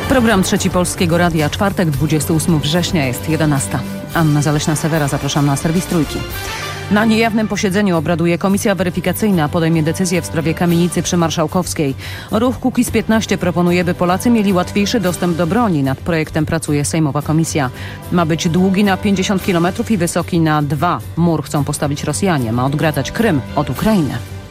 Program Trzeci Polskiego Radia, czwartek, 28 września, jest 11. Anna Zaleśna-Sewera, zapraszam na serwis Trójki. Na niejawnym posiedzeniu obraduje komisja weryfikacyjna, podejmie decyzję w sprawie kamienicy przy Marszałkowskiej. Ruch Kukiz15 proponuje, by Polacy mieli łatwiejszy dostęp do broni. Nad projektem pracuje sejmowa komisja. Ma być długi na 50 km i wysoki na 2. Mur chcą postawić Rosjanie. Ma odgradzać Krym od Ukrainy.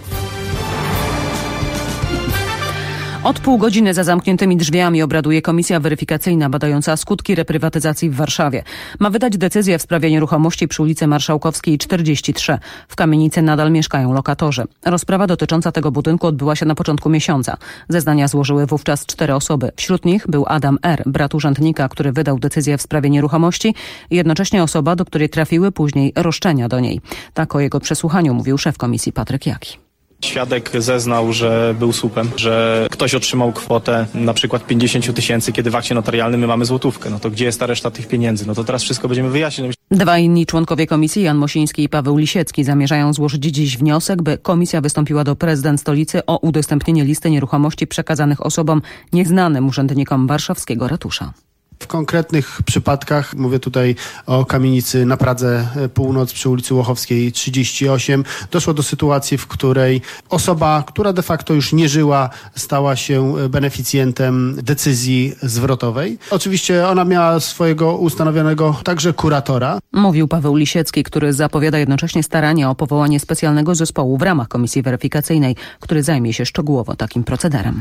Od pół godziny za zamkniętymi drzwiami obraduje komisja weryfikacyjna badająca skutki reprywatyzacji w Warszawie. Ma wydać decyzję w sprawie nieruchomości przy ulicy Marszałkowskiej 43. W kamienicy nadal mieszkają lokatorzy. Rozprawa dotycząca tego budynku odbyła się na początku miesiąca. Zeznania złożyły wówczas 4 osoby. Wśród nich był Adam R., brat urzędnika, który wydał decyzję w sprawie nieruchomości i jednocześnie osoba, do której trafiły później roszczenia do niej. Tak o jego przesłuchaniu mówił szef komisji Patryk Jaki. Świadek zeznał, że był słupem, że ktoś otrzymał kwotę na przykład 50 000, kiedy w akcie notarialnym my mamy złotówkę. No to gdzie jest ta reszta tych pieniędzy? No to teraz wszystko będziemy wyjaśniać. Dwa inni członkowie komisji, Jan Mosiński i Paweł Lisiecki, zamierzają złożyć dziś wniosek, by komisja wystąpiła do prezydent stolicy o udostępnienie listy nieruchomości przekazanych osobom nieznanym urzędnikom warszawskiego ratusza. W konkretnych przypadkach, mówię tutaj o kamienicy na Pradze Północ przy ulicy Łochowskiej 38, doszło do sytuacji, w której osoba, która de facto już nie żyła, stała się beneficjentem decyzji zwrotowej. Oczywiście ona miała swojego ustanowionego także kuratora. Mówił Paweł Lisiecki, który zapowiada jednocześnie starania o powołanie specjalnego zespołu w ramach komisji weryfikacyjnej, który zajmie się szczegółowo takim procederem.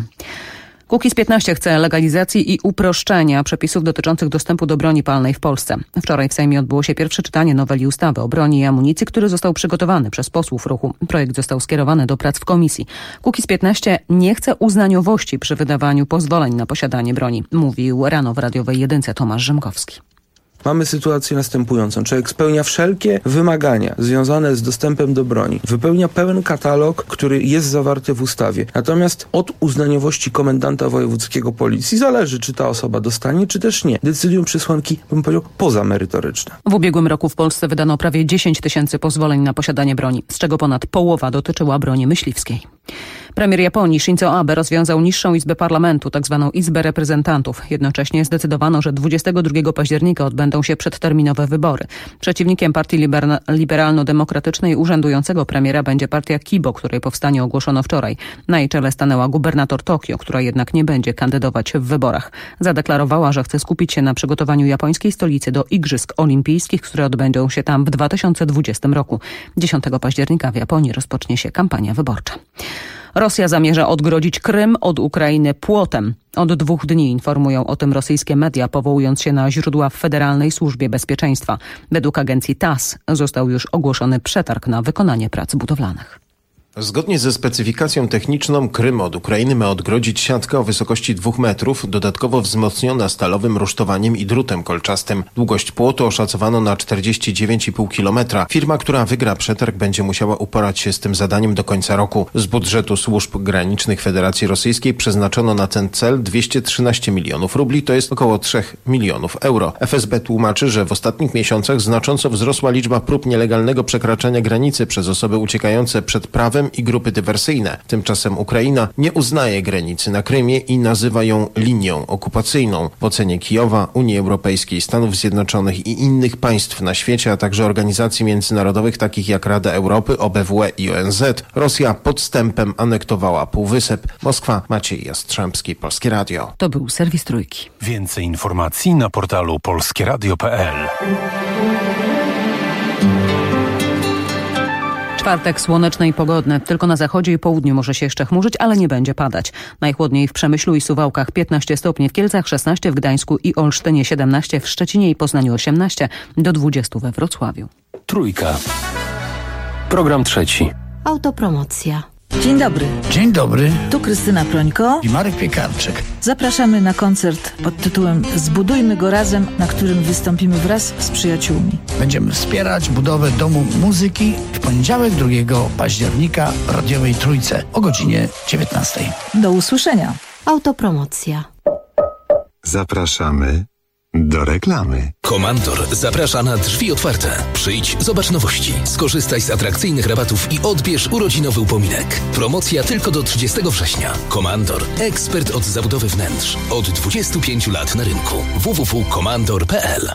Kukiz15 chce legalizacji i uproszczenia przepisów dotyczących dostępu do broni palnej w Polsce. Wczoraj w Sejmie odbyło się pierwsze czytanie noweli ustawy o broni i amunicji, który został przygotowany przez posłów ruchu. Projekt został skierowany do prac w komisji. Kukiz15 nie chce uznaniowości przy wydawaniu pozwoleń na posiadanie broni, mówił rano w radiowej Jedynce Tomasz Rzymkowski. Mamy sytuację następującą. Człowiek spełnia wszelkie wymagania związane z dostępem do broni. Wypełnia pełen katalog, który jest zawarty w ustawie. Natomiast od uznaniowości komendanta wojewódzkiego policji zależy, czy ta osoba dostanie, czy też nie. Decydują przesłanki, bym powiedział, pozamerytoryczne. W ubiegłym roku w Polsce wydano prawie 10 000 pozwoleń na posiadanie broni, z czego ponad połowa dotyczyła broni myśliwskiej. Premier Japonii Shinzo Abe rozwiązał niższą izbę parlamentu, tzw. Izbę Reprezentantów. Jednocześnie zdecydowano, że 22 października odbędą się przedterminowe wybory. Przeciwnikiem partii liberalno-demokratycznej urzędującego premiera będzie partia Kibo, której powstanie ogłoszono wczoraj. Na jej czele stanęła gubernator Tokio, która jednak nie będzie kandydować w wyborach. Zadeklarowała, że chce skupić się na przygotowaniu japońskiej stolicy do Igrzysk Olimpijskich, które odbędą się tam w 2020 roku. 10 października w Japonii rozpocznie się kampania wyborcza. Rosja zamierza odgrodzić Krym od Ukrainy płotem. Od 2 dni informują o tym rosyjskie media, powołując się na źródła w Federalnej Służbie Bezpieczeństwa. Według agencji TASS został już ogłoszony przetarg na wykonanie prac budowlanych. Zgodnie ze specyfikacją techniczną Krym od Ukrainy ma odgrodzić siatkę o wysokości 2 metrów, dodatkowo wzmocniona stalowym rusztowaniem i drutem kolczastym. Długość płotu oszacowano na 49,5 km. Firma, która wygra przetarg, będzie musiała uporać się z tym zadaniem do końca roku. Z budżetu służb granicznych Federacji Rosyjskiej przeznaczono na ten cel 213 milionów rubli, to jest około 3 milionów euro. FSB tłumaczy, że w ostatnich miesiącach znacząco wzrosła liczba prób nielegalnego przekraczania granicy przez osoby uciekające przed prawem i grupy dywersyjne. Tymczasem Ukraina nie uznaje granicy na Krymie i nazywa ją linią okupacyjną. W ocenie Kijowa, Unii Europejskiej, Stanów Zjednoczonych i innych państw na świecie, a także organizacji międzynarodowych takich jak Rada Europy, OBWE i ONZ, Rosja podstępem anektowała Półwysep. Moskwa, Maciej Jastrzębski, Polskie Radio. To był serwis Trójki. Więcej informacji na portalu polskieradio.pl. Czwartek słoneczny i pogodny. Tylko na zachodzie i południu może się jeszcze chmurzyć, ale nie będzie padać. Najchłodniej w Przemyślu i Suwałkach 15 stopni, w Kielcach 16, w Gdańsku i Olsztynie 17, w Szczecinie i Poznaniu 18, do 20 we Wrocławiu. Trójka. Program trzeci. Autopromocja. Dzień dobry. Dzień dobry. Tu Krystyna Prońko i Marek Piekarczyk. Zapraszamy na koncert pod tytułem Zbudujmy go razem, na którym wystąpimy wraz z przyjaciółmi. Będziemy wspierać budowę Domu Muzyki w poniedziałek 2 października w radiowej Trójce o godzinie 19. Do usłyszenia. Autopromocja. Zapraszamy Do reklamy. Komandor zaprasza na drzwi otwarte. Przyjdź, zobacz nowości, skorzystaj z atrakcyjnych rabatów i odbierz urodzinowy upominek. Promocja tylko do 30 września. Komandor, ekspert od zabudowy wnętrz. Od 25 lat na rynku. www.komandor.pl.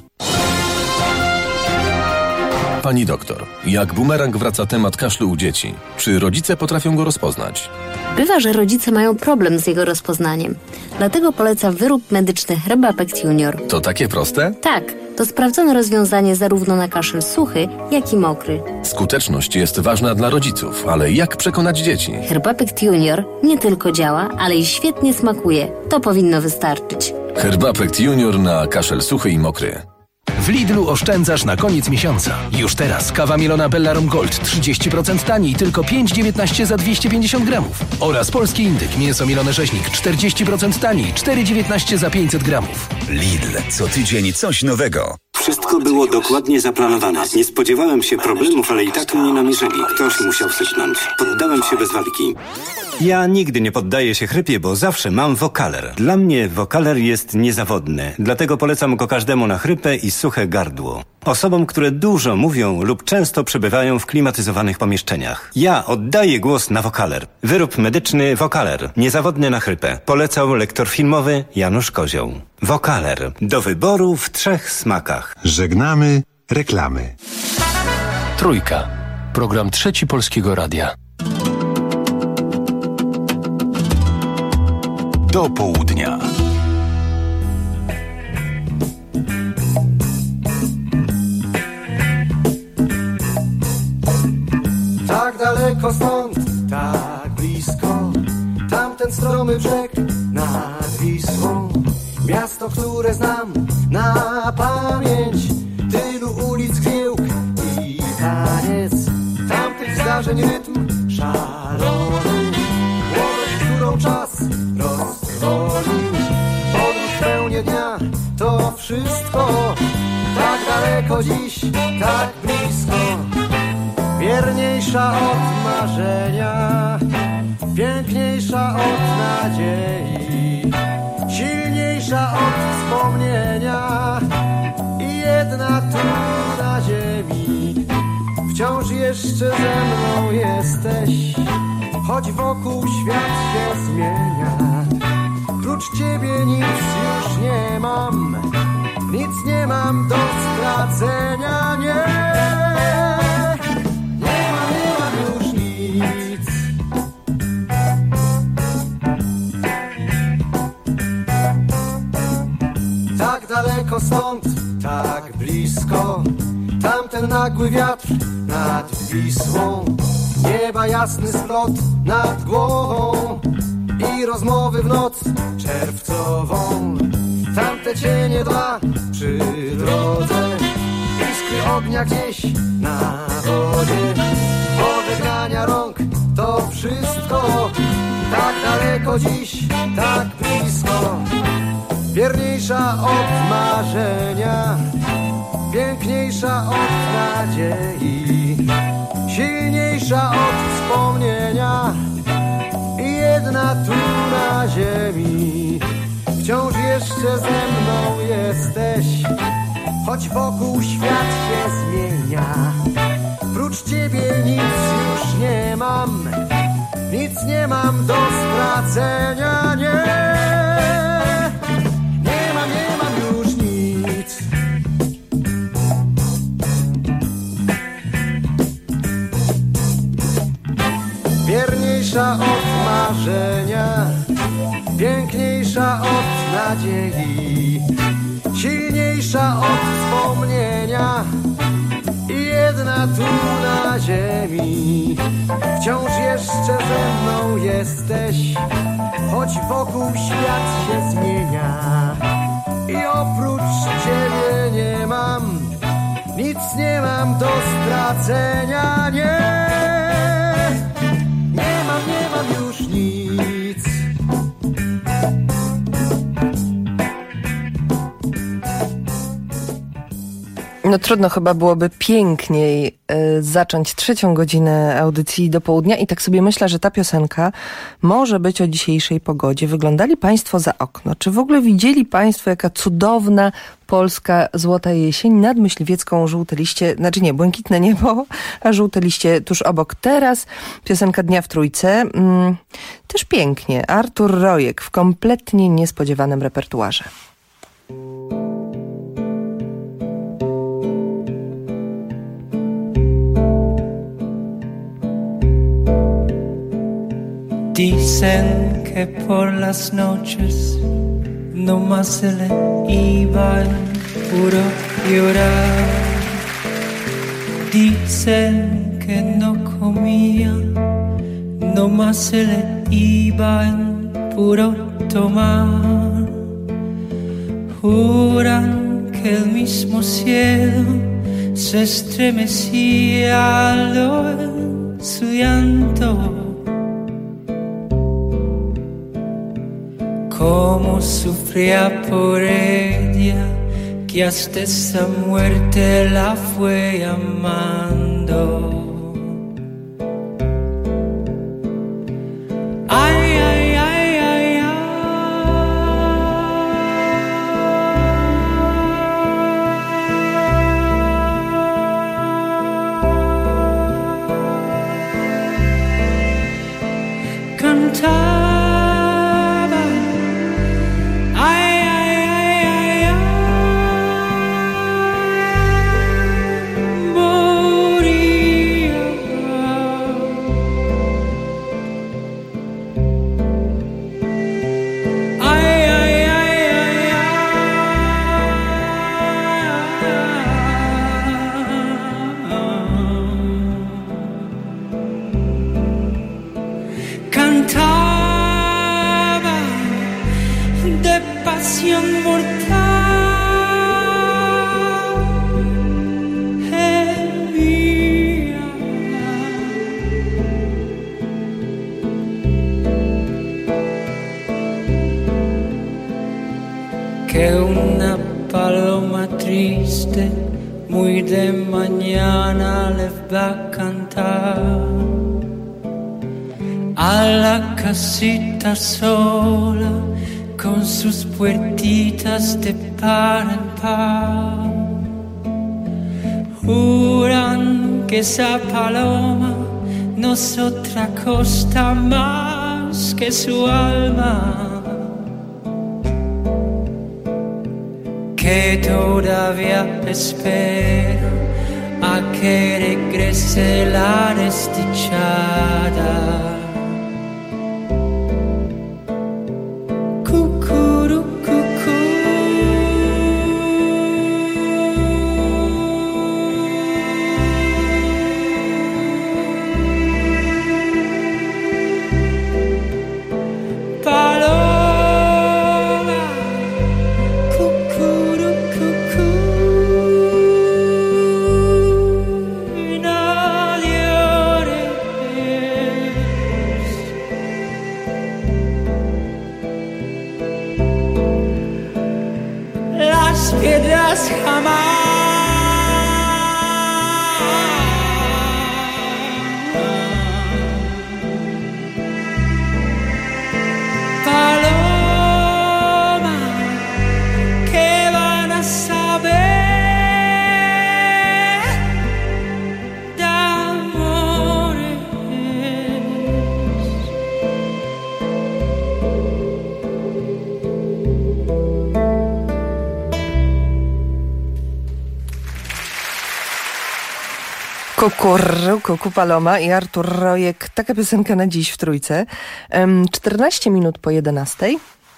Pani doktor, jak bumerang wraca temat kaszlu u dzieci. Czy rodzice potrafią go rozpoznać? Bywa, że rodzice mają problem z jego rozpoznaniem. Dlatego poleca wyrób medyczny Herbapect Junior. To takie proste? Tak, to sprawdzone rozwiązanie zarówno na kaszel suchy, jak i mokry. Skuteczność jest ważna dla rodziców, ale jak przekonać dzieci? Herbapect Junior nie tylko działa, ale i świetnie smakuje. To powinno wystarczyć. Herbapect Junior na kaszel suchy i mokry. W Lidlu oszczędzasz na koniec miesiąca. Już teraz kawa mielona Bellarum Gold 30% taniej, tylko 5,19 za 250 gramów. Oraz polski indyk, mięso mielone rzeźnik 40% taniej, 4,19 za 500 gramów. Lidl, co tydzień coś nowego. Wszystko było dokładnie zaplanowane. Nie spodziewałem się problemów, ale i tak mnie namierzyli. Ktoś musiał sypnąć. Poddałem się bez walki. Ja nigdy nie poddaję się chrypie, bo zawsze mam Wokaler. Dla mnie Wokaler jest niezawodny. Dlatego polecam go każdemu na chrypę i suche gardło. Osobom, które dużo mówią lub często przebywają w klimatyzowanych pomieszczeniach. Ja oddaję głos na Wokaler. Wyrób medyczny Wokaler. Niezawodny na chrypę. Polecał lektor filmowy Janusz Kozioł. Wokaler. Do wyboru w 3 smakach. Żegnamy reklamy. Trójka. Program Trzeci Polskiego Radia. Do południa. Tak daleko stąd, tak blisko, tamten stromy brzeg nad Wisłą. Miasto, które znam na pamięć, tylu ulic, gniełk i taniec, tamtych zdarzeń rytm szalony, łowiec, którą czas roztrwonił. Podróż w pełni dnia, to wszystko, tak daleko dziś, tak blisko. Wierniejsza od marzenia, piękniejsza od nadziei, silniejsza od wspomnienia i jedna tu na ziemi. Wciąż jeszcze ze mną jesteś, choć wokół świat się zmienia. Prócz ciebie nic już nie mam, nic nie mam do stracenia, nie. Tak daleko stąd, tak blisko, tamten nagły wiatr nad Wisłą. Nieba jasny splot nad głową i rozmowy w noc czerwcową. Tamte cienie dwa przy drodze, iskry ognia gdzieś na wodzie. Pożegnania rąk, to wszystko, tak daleko dziś, tak blisko. Wierniejsza od marzenia, piękniejsza od nadziei, silniejsza od wspomnienia i jedna tu na ziemi. Wciąż jeszcze ze mną jesteś, choć wokół świat się zmienia. Prócz ciebie nic już nie mam, nic nie mam do stracenia, nie. Wierniejsza od marzenia, piękniejsza od nadziei, silniejsza od wspomnienia i jedna tu na ziemi. Wciąż jeszcze ze mną jesteś, choć wokół świat się zmienia. I oprócz ciebie nie mam, nic nie mam do stracenia, nie. Nie mam już nic. No trudno chyba byłoby piękniej zacząć 3. godzinę audycji do południa i tak sobie myślę, że ta piosenka może być o dzisiejszej pogodzie. Wyglądali Państwo za okno. Czy w ogóle widzieli Państwo, jaka cudowna polska złota jesień? Nad Myśliwiecką żółte liście, znaczy nie, błękitne niebo, a żółte liście tuż obok. Teraz piosenka Dnia w Trójce. Też pięknie. Artur Rojek w kompletnie niespodziewanym repertuarze. Dicen que por las noches no más se le iba el puro llorar. Dicen que no comía, no más se le iba el puro tomar. Juran que el mismo cielo se estremecía al oír su llanto. Cómo sufría por ella, que hasta esa muerte la fue llamando. Ay, ay, ay, ay, ay. Cantar. Que una paloma triste muy de mañana le va a cantar a la casita sola con sus puertitas de par en par. Juran que esa paloma no es otra cosa más que su alma, que todavía espera a que regrese la desdichada. Piedras jamás paloma que van a saber de amores. Kuku Paloma i Artur Rojek. Taka piosenka na dziś w Trójce. 14 minut po 11.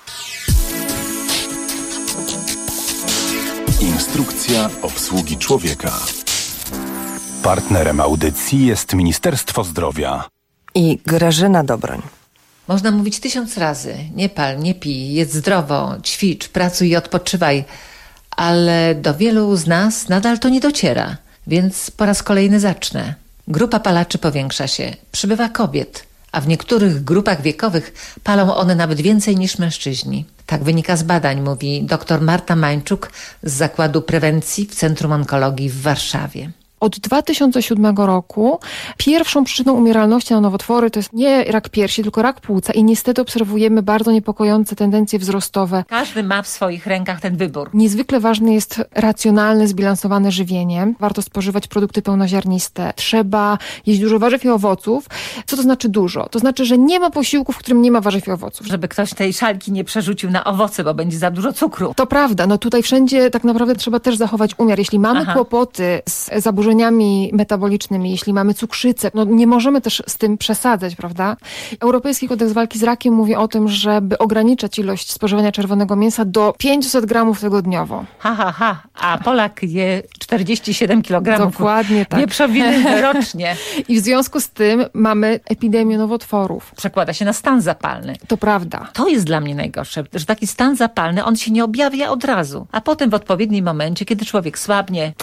Instrukcja obsługi człowieka. Partnerem audycji jest Ministerstwo Zdrowia. I Grażyna Dobroń. Można mówić 1000 razy. Nie pal, nie pij, jedz zdrowo, ćwicz, pracuj i odpoczywaj. Ale do wielu z nas nadal to nie dociera. Więc po raz kolejny zacznę. Grupa palaczy powiększa się. Przybywa kobiet. a w niektórych grupach wiekowych palą one nawet więcej niż mężczyźni. Tak wynika z badań, mówi dr Marta Mańczuk z Zakładu Prewencji w Centrum Onkologii w Warszawie. Od 2007 roku pierwszą przyczyną umieralności na nowotwory to jest nie rak piersi, tylko rak płuca i niestety obserwujemy bardzo niepokojące tendencje wzrostowe. Każdy ma w swoich rękach ten wybór. Niezwykle ważne jest racjonalne, zbilansowane żywienie. Warto spożywać produkty pełnoziarniste. Trzeba jeść dużo warzyw i owoców. Co to znaczy dużo? To znaczy, że nie ma posiłku, w którym nie ma warzyw i owoców. Żeby ktoś tej szalki nie przerzucił na owoce, bo będzie za dużo cukru. To prawda. No tutaj wszędzie tak naprawdę trzeba też zachować umiar. Jeśli mamy kłopoty z zaburzeniami metabolicznymi, jeśli mamy cukrzycę, no nie możemy też z tym przesadzać, prawda? Europejski Kodeks Walki z Rakiem mówi o tym, żeby ograniczać ilość spożywania czerwonego mięsa do 500 gramów tygodniowo. A Polak je 47 kg. Dokładnie tak. Wieprzowiny rocznie. I w związku z tym mamy epidemię nowotworów. Przekłada się na stan zapalny. To prawda. To jest dla mnie najgorsze, że taki stan zapalny, on się nie objawia od razu, a potem w odpowiednim momencie, kiedy człowiek słabnie,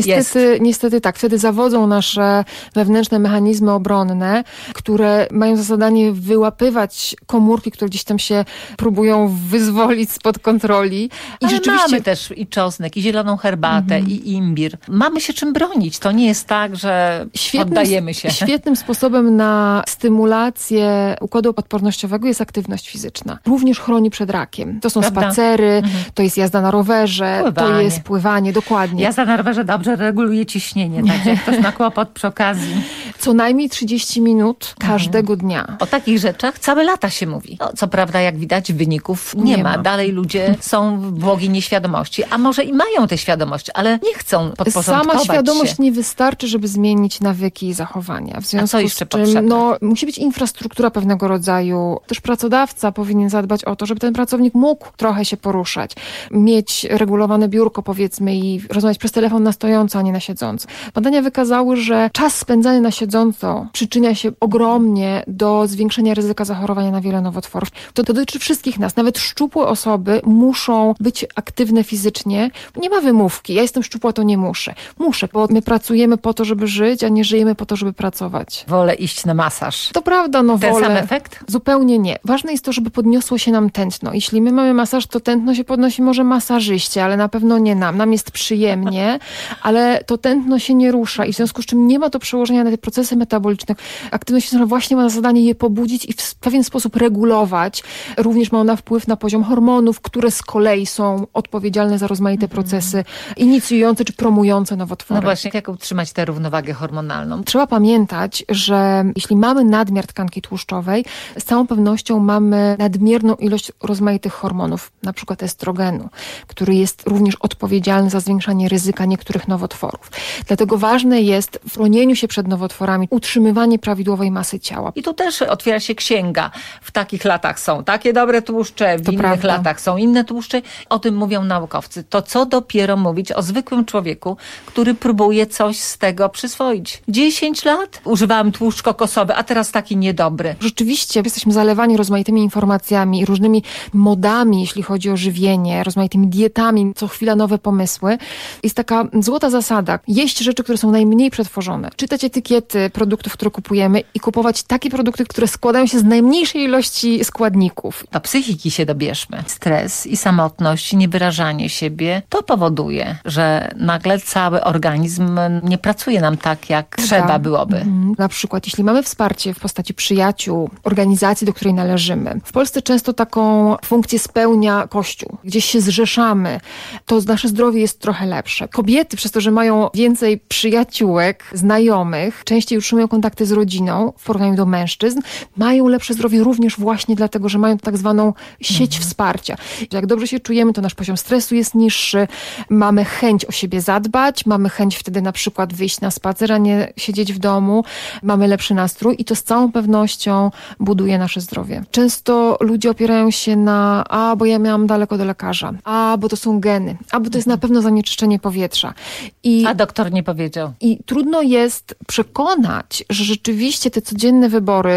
Niestety tak. Wtedy zawodzą nasze wewnętrzne mechanizmy obronne, które mają za zadanie wyłapywać komórki, które gdzieś tam się próbują wyzwolić spod kontroli. Ale rzeczywiście mamy też i czosnek, i zieloną herbatę, i imbir. Mamy się czym bronić. To nie jest tak, że poddajemy się. Świetnym sposobem na stymulację układu odpornościowego jest aktywność fizyczna. Również chroni przed rakiem. To są spacery, to jest jazda na rowerze, to jest pływanie, dokładnie. Jazda na rowerze dobrze reguluje ciśnienie, tak jak ktoś ma kłopot przy okazji. Co najmniej 30 minut każdego dnia. O takich rzeczach całe lata się mówi. No, co prawda, jak widać, wyników nie ma. Dalej ludzie są w błogiej nieświadomości, a może i mają tę świadomość, ale nie chcą podporządkować Sama świadomość się. Nie wystarczy, żeby zmienić nawyki i zachowania. W związku a co jeszcze z czym, potrzebne? Musi być infrastruktura pewnego rodzaju. Też pracodawca powinien zadbać o to, żeby ten pracownik mógł trochę się poruszać. Mieć regulowane biurko, powiedzmy, i rozmawiać przez telefon na stojąco, a nie na siedząco. Badania wykazały, że czas spędzany na siedząco przyczynia się ogromnie do zwiększenia ryzyka zachorowania na wiele nowotworów. To dotyczy wszystkich nas. Nawet szczupłe osoby muszą być aktywne fizycznie. Nie ma wymówki. Ja jestem szczupła, to nie muszę. Muszę, bo my pracujemy po to, żeby żyć, a nie żyjemy po to, żeby pracować. Wolę iść na masaż. To prawda, Ten wolę. sam efekt? Zupełnie nie. Ważne jest to, żeby podniosło się nam tętno. Jeśli my mamy masaż, to tętno się podnosi może masażyście, ale na pewno nie nam. Nam jest przyjemnie, ale to tętno się nie rusza i w związku z czym nie ma to przełożenia na te procesy metaboliczne. Aktywność fizyczna właśnie ma za zadanie je pobudzić i w pewien sposób regulować. Również ma ona wpływ na poziom hormonów, które z kolei są odpowiedzialne za rozmaite procesy inicjujące czy promujące nowotwory. No właśnie, jak utrzymać tę równowagę hormonalną? Trzeba pamiętać, że jeśli mamy nadmiar tkanki tłuszczowej, z całą pewnością mamy nadmierną ilość rozmaitych hormonów, na przykład estrogenu, który jest również odpowiedzialny za zwiększanie ryzyka niektórych nowotworów. Dlatego ważne jest w chronieniu się przed nowotworami utrzymywanie prawidłowej masy ciała. I tu też otwiera się księga. W takich latach są takie dobre tłuszcze, w innych latach są inne tłuszcze. O tym mówią naukowcy. To co dopiero mówić o zwykłym człowieku, który próbuje coś z tego przyswoić. 10 lat używałam tłuszcz kokosowy, a teraz taki niedobry. Rzeczywiście jesteśmy zalewani rozmaitymi informacjami i różnymi modami, jeśli chodzi o żywienie, rozmaitymi dietami, co chwila nowe pomysły. Jest taka złota zasada. Jeść rzeczy, które są najmniej przetworzone. Czytać etykiety produktów, które kupujemy i kupować takie produkty, które składają się z najmniejszej ilości składników. Do psychiki się dobierzmy. Stres i samotność, niewyrażanie siebie, to powoduje, że nagle cały organizm nie pracuje nam tak, jak trzeba byłoby. Na przykład, jeśli mamy wsparcie w postaci przyjaciół, organizacji, do której należymy. W Polsce często taką funkcję spełnia Kościół. Gdzieś się zrzeszamy, to nasze zdrowie jest trochę lepsze. Kobiety, przez to, że mają więcej przyjaciółek, znajomych, częściej utrzymują kontakty z rodziną w porównaniu do mężczyzn, mają lepsze zdrowie również właśnie dlatego, że mają tak zwaną sieć wsparcia. Jak dobrze się czujemy, to nasz poziom stresu jest niższy, mamy chęć o siebie zadbać, mamy chęć wtedy na przykład wyjść na spacer, a nie siedzieć w domu, mamy lepszy nastrój i to z całą pewnością buduje nasze zdrowie. Często ludzie opierają się na bo ja miałam daleko do lekarza, bo to są geny, bo to jest na pewno zanieczyszczenie powietrza. A doktor nie powiedział. I trudno jest przekonać, że rzeczywiście te codzienne wybory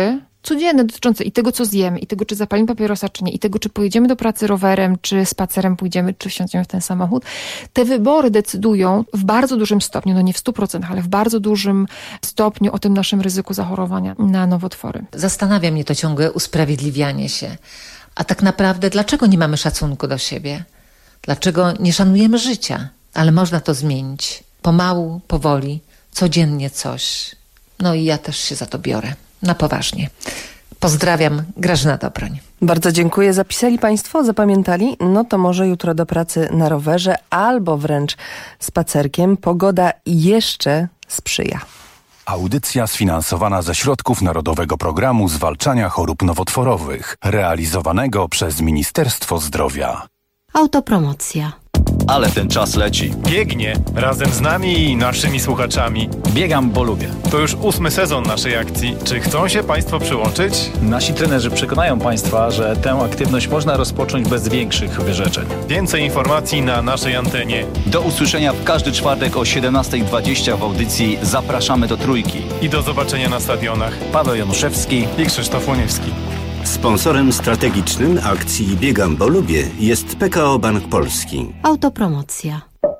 codzienne, dotyczące i tego, co zjemy, i tego, czy zapalimy papierosa, czy nie, i tego, czy pojedziemy do pracy rowerem, czy spacerem pójdziemy, czy wsiądziemy w ten samochód, te wybory decydują w bardzo dużym stopniu, no nie w 100%, ale w bardzo dużym stopniu o tym naszym ryzyku zachorowania na nowotwory. Zastanawia mnie to ciągłe usprawiedliwianie się. A tak naprawdę dlaczego nie mamy szacunku do siebie? Dlaczego nie szanujemy życia? Ale można to zmienić. Pomału, powoli, codziennie coś. No i ja też się za to biorę. Na poważnie. Pozdrawiam, Grażyna Dobroń. Bardzo dziękuję. Zapisali Państwo? Zapamiętali? No to może jutro do pracy na rowerze albo wręcz spacerkiem. Pogoda jeszcze sprzyja. Audycja sfinansowana ze środków Narodowego Programu Zwalczania Chorób Nowotworowych, realizowanego przez Ministerstwo Zdrowia. Autopromocja. Ale ten czas leci. Biegnie razem z nami i naszymi słuchaczami. Biegam, bo lubię. To już 8. sezon naszej akcji. Czy chcą się Państwo przyłączyć? Nasi trenerzy przekonają Państwa, że tę aktywność można rozpocząć bez większych wyrzeczeń. Więcej informacji na naszej antenie. Do usłyszenia w każdy czwartek o 17:20 w audycji Zapraszamy do Trójki. I do zobaczenia na stadionach. Paweł Januszewski i Krzysztof Łoniewski. Sponsorem strategicznym akcji Biegam, bo lubię jest PKO Bank Polski. Autopromocja.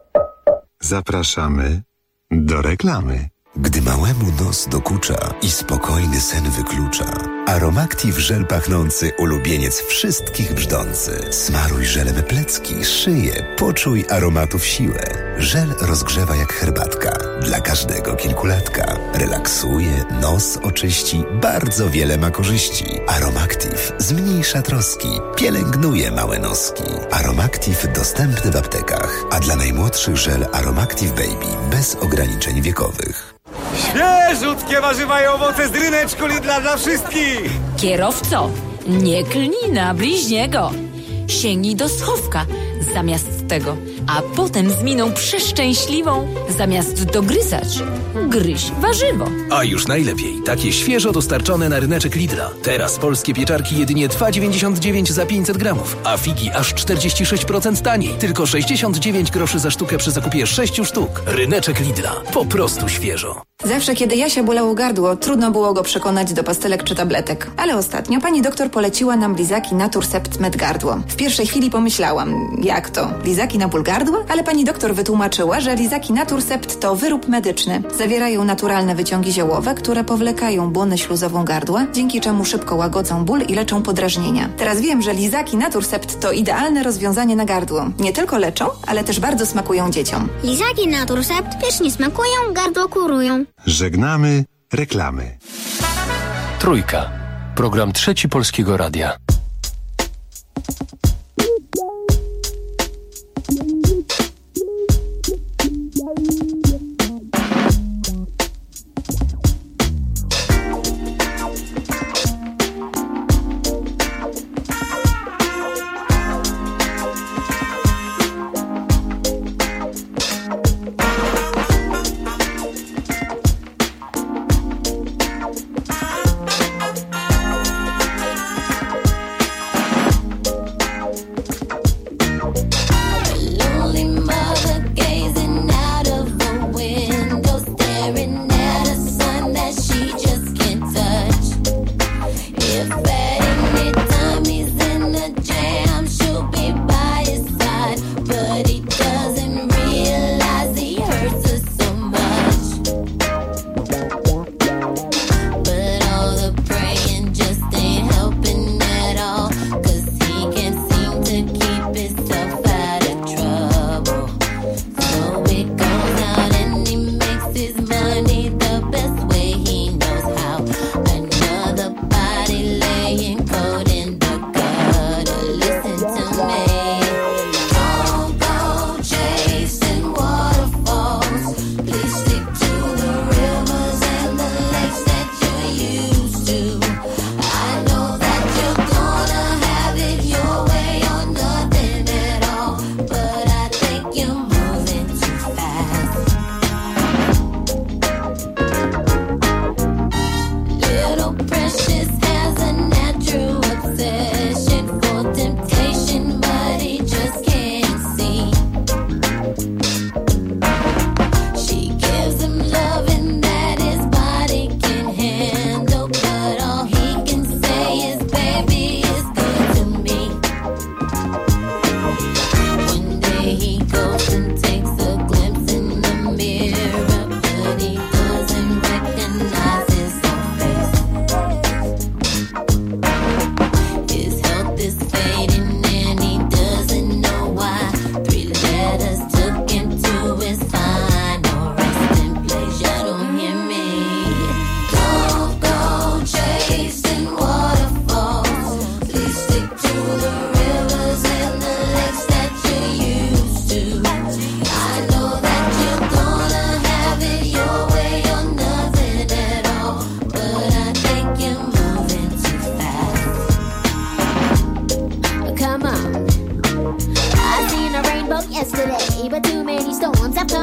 Zapraszamy do reklamy. Gdy małemu nos dokucza i spokojny sen wyklucza, Aromactive żel pachnący, ulubieniec wszystkich brzdący. Smaruj żelem plecki, szyję, poczuj aromatów siłę. Żel rozgrzewa jak herbatka, dla każdego kilkulatka. Relaksuje, nos oczyści, bardzo wiele ma korzyści. Aromactive zmniejsza troski, pielęgnuje małe noski. Aromactive dostępny w aptekach, a dla najmłodszych żel Aromactive Baby bez ograniczeń wiekowych. Świeżutkie warzywa i owoce z ryneczku Lidla dla wszystkich! Kierowco, nie klnij na bliźniego. Sięgnij do schowka zamiast tego, a potem z miną przeszczęśliwą, zamiast dogryzać, gryź warzywo. A już najlepiej, takie świeżo dostarczone na ryneczek Lidla. Teraz polskie pieczarki jedynie 2,99 za 500 gramów, a figi aż 46% taniej. Tylko 69 groszy za sztukę przy zakupie 6 sztuk. Ryneczek Lidla. Po prostu świeżo. Zawsze, kiedy Jasia bolało gardło, trudno było go przekonać do pastelek czy tabletek. Ale ostatnio pani doktor poleciła nam lizaki Naturcept Med Gardło. W pierwszej chwili pomyślałam, jak to? Lizaki na ból gardła? Ale pani doktor wytłumaczyła, że lizaki Naturcept to wyrób medyczny. Zawierają naturalne wyciągi ziołowe, które powlekają błonę śluzową gardła, dzięki czemu szybko łagodzą ból i leczą podrażnienia. Teraz wiem, że lizaki Naturcept to idealne rozwiązanie na gardło. Nie tylko leczą, ale też bardzo smakują dzieciom. Lizaki Naturcept pysznie smakują, gardło kurują. Żegnamy reklamy. Trójka. Program Trzeci Polskiego Radia.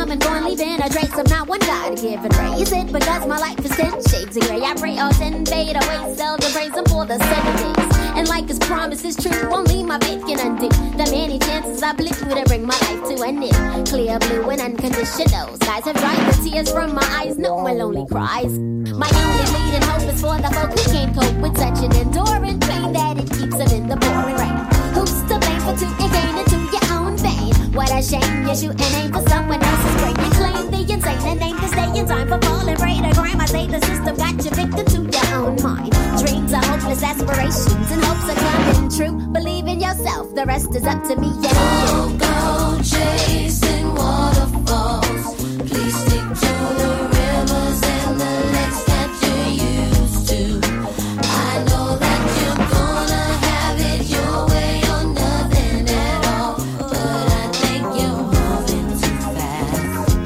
come and go and leaving a trace of not one God given reason. Because my life is 10 shades of gray. I pray all 10 fade away, seldom praise him for the 7 days. And like his promise is true, only my faith can undo the many chances I blew to bring my life to an end. Clear blue and unconditional skies have dried the tears from my eyes. No more lonely cries. My only leading hope is for the folk who can't cope with such an enduring pain that it keeps them in the pouring rain. Who's to blame for tooting gain into your own vein? What a shame you shoot and aim for someone else's brain. You claim the insane and aim to stay in time for falling prey to crime. I say the system got you victim to your own mind. Dreams are hopeless aspirations and hopes are coming true. Believe in yourself, the rest is up to me and you. Go chasing waterfalls. Please stick to the rivers and the lakes that you're used to. I know that you're gonna have it your way or nothing at all, but I think you're moving too fast.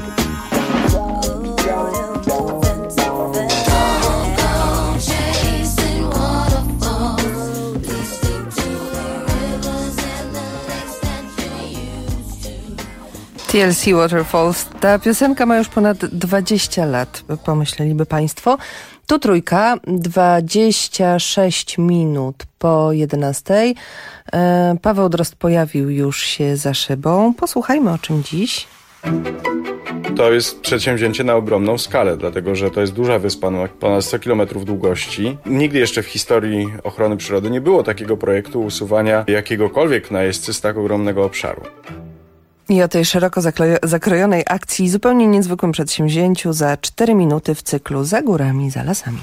Go chasing waterfalls. Please stick to the rivers and the lakes that you're used to. TLC Waterfalls. Ta piosenka ma już ponad 20 lat, pomyśleliby państwo. Tu trójka, 26 minut po 11. Paweł Drozd pojawił już się za szybą. Posłuchajmy, o czym dziś. To jest przedsięwzięcie na ogromną skalę, dlatego że to jest duża wyspa, ponad 100 km długości. Nigdy jeszcze w historii ochrony przyrody nie było takiego projektu usuwania jakiegokolwiek najeźdźcy z tak ogromnego obszaru. I o tej szeroko zakrojonej akcji, zupełnie niezwykłym przedsięwzięciu za 4 minuty w cyklu Za górami, za lasami.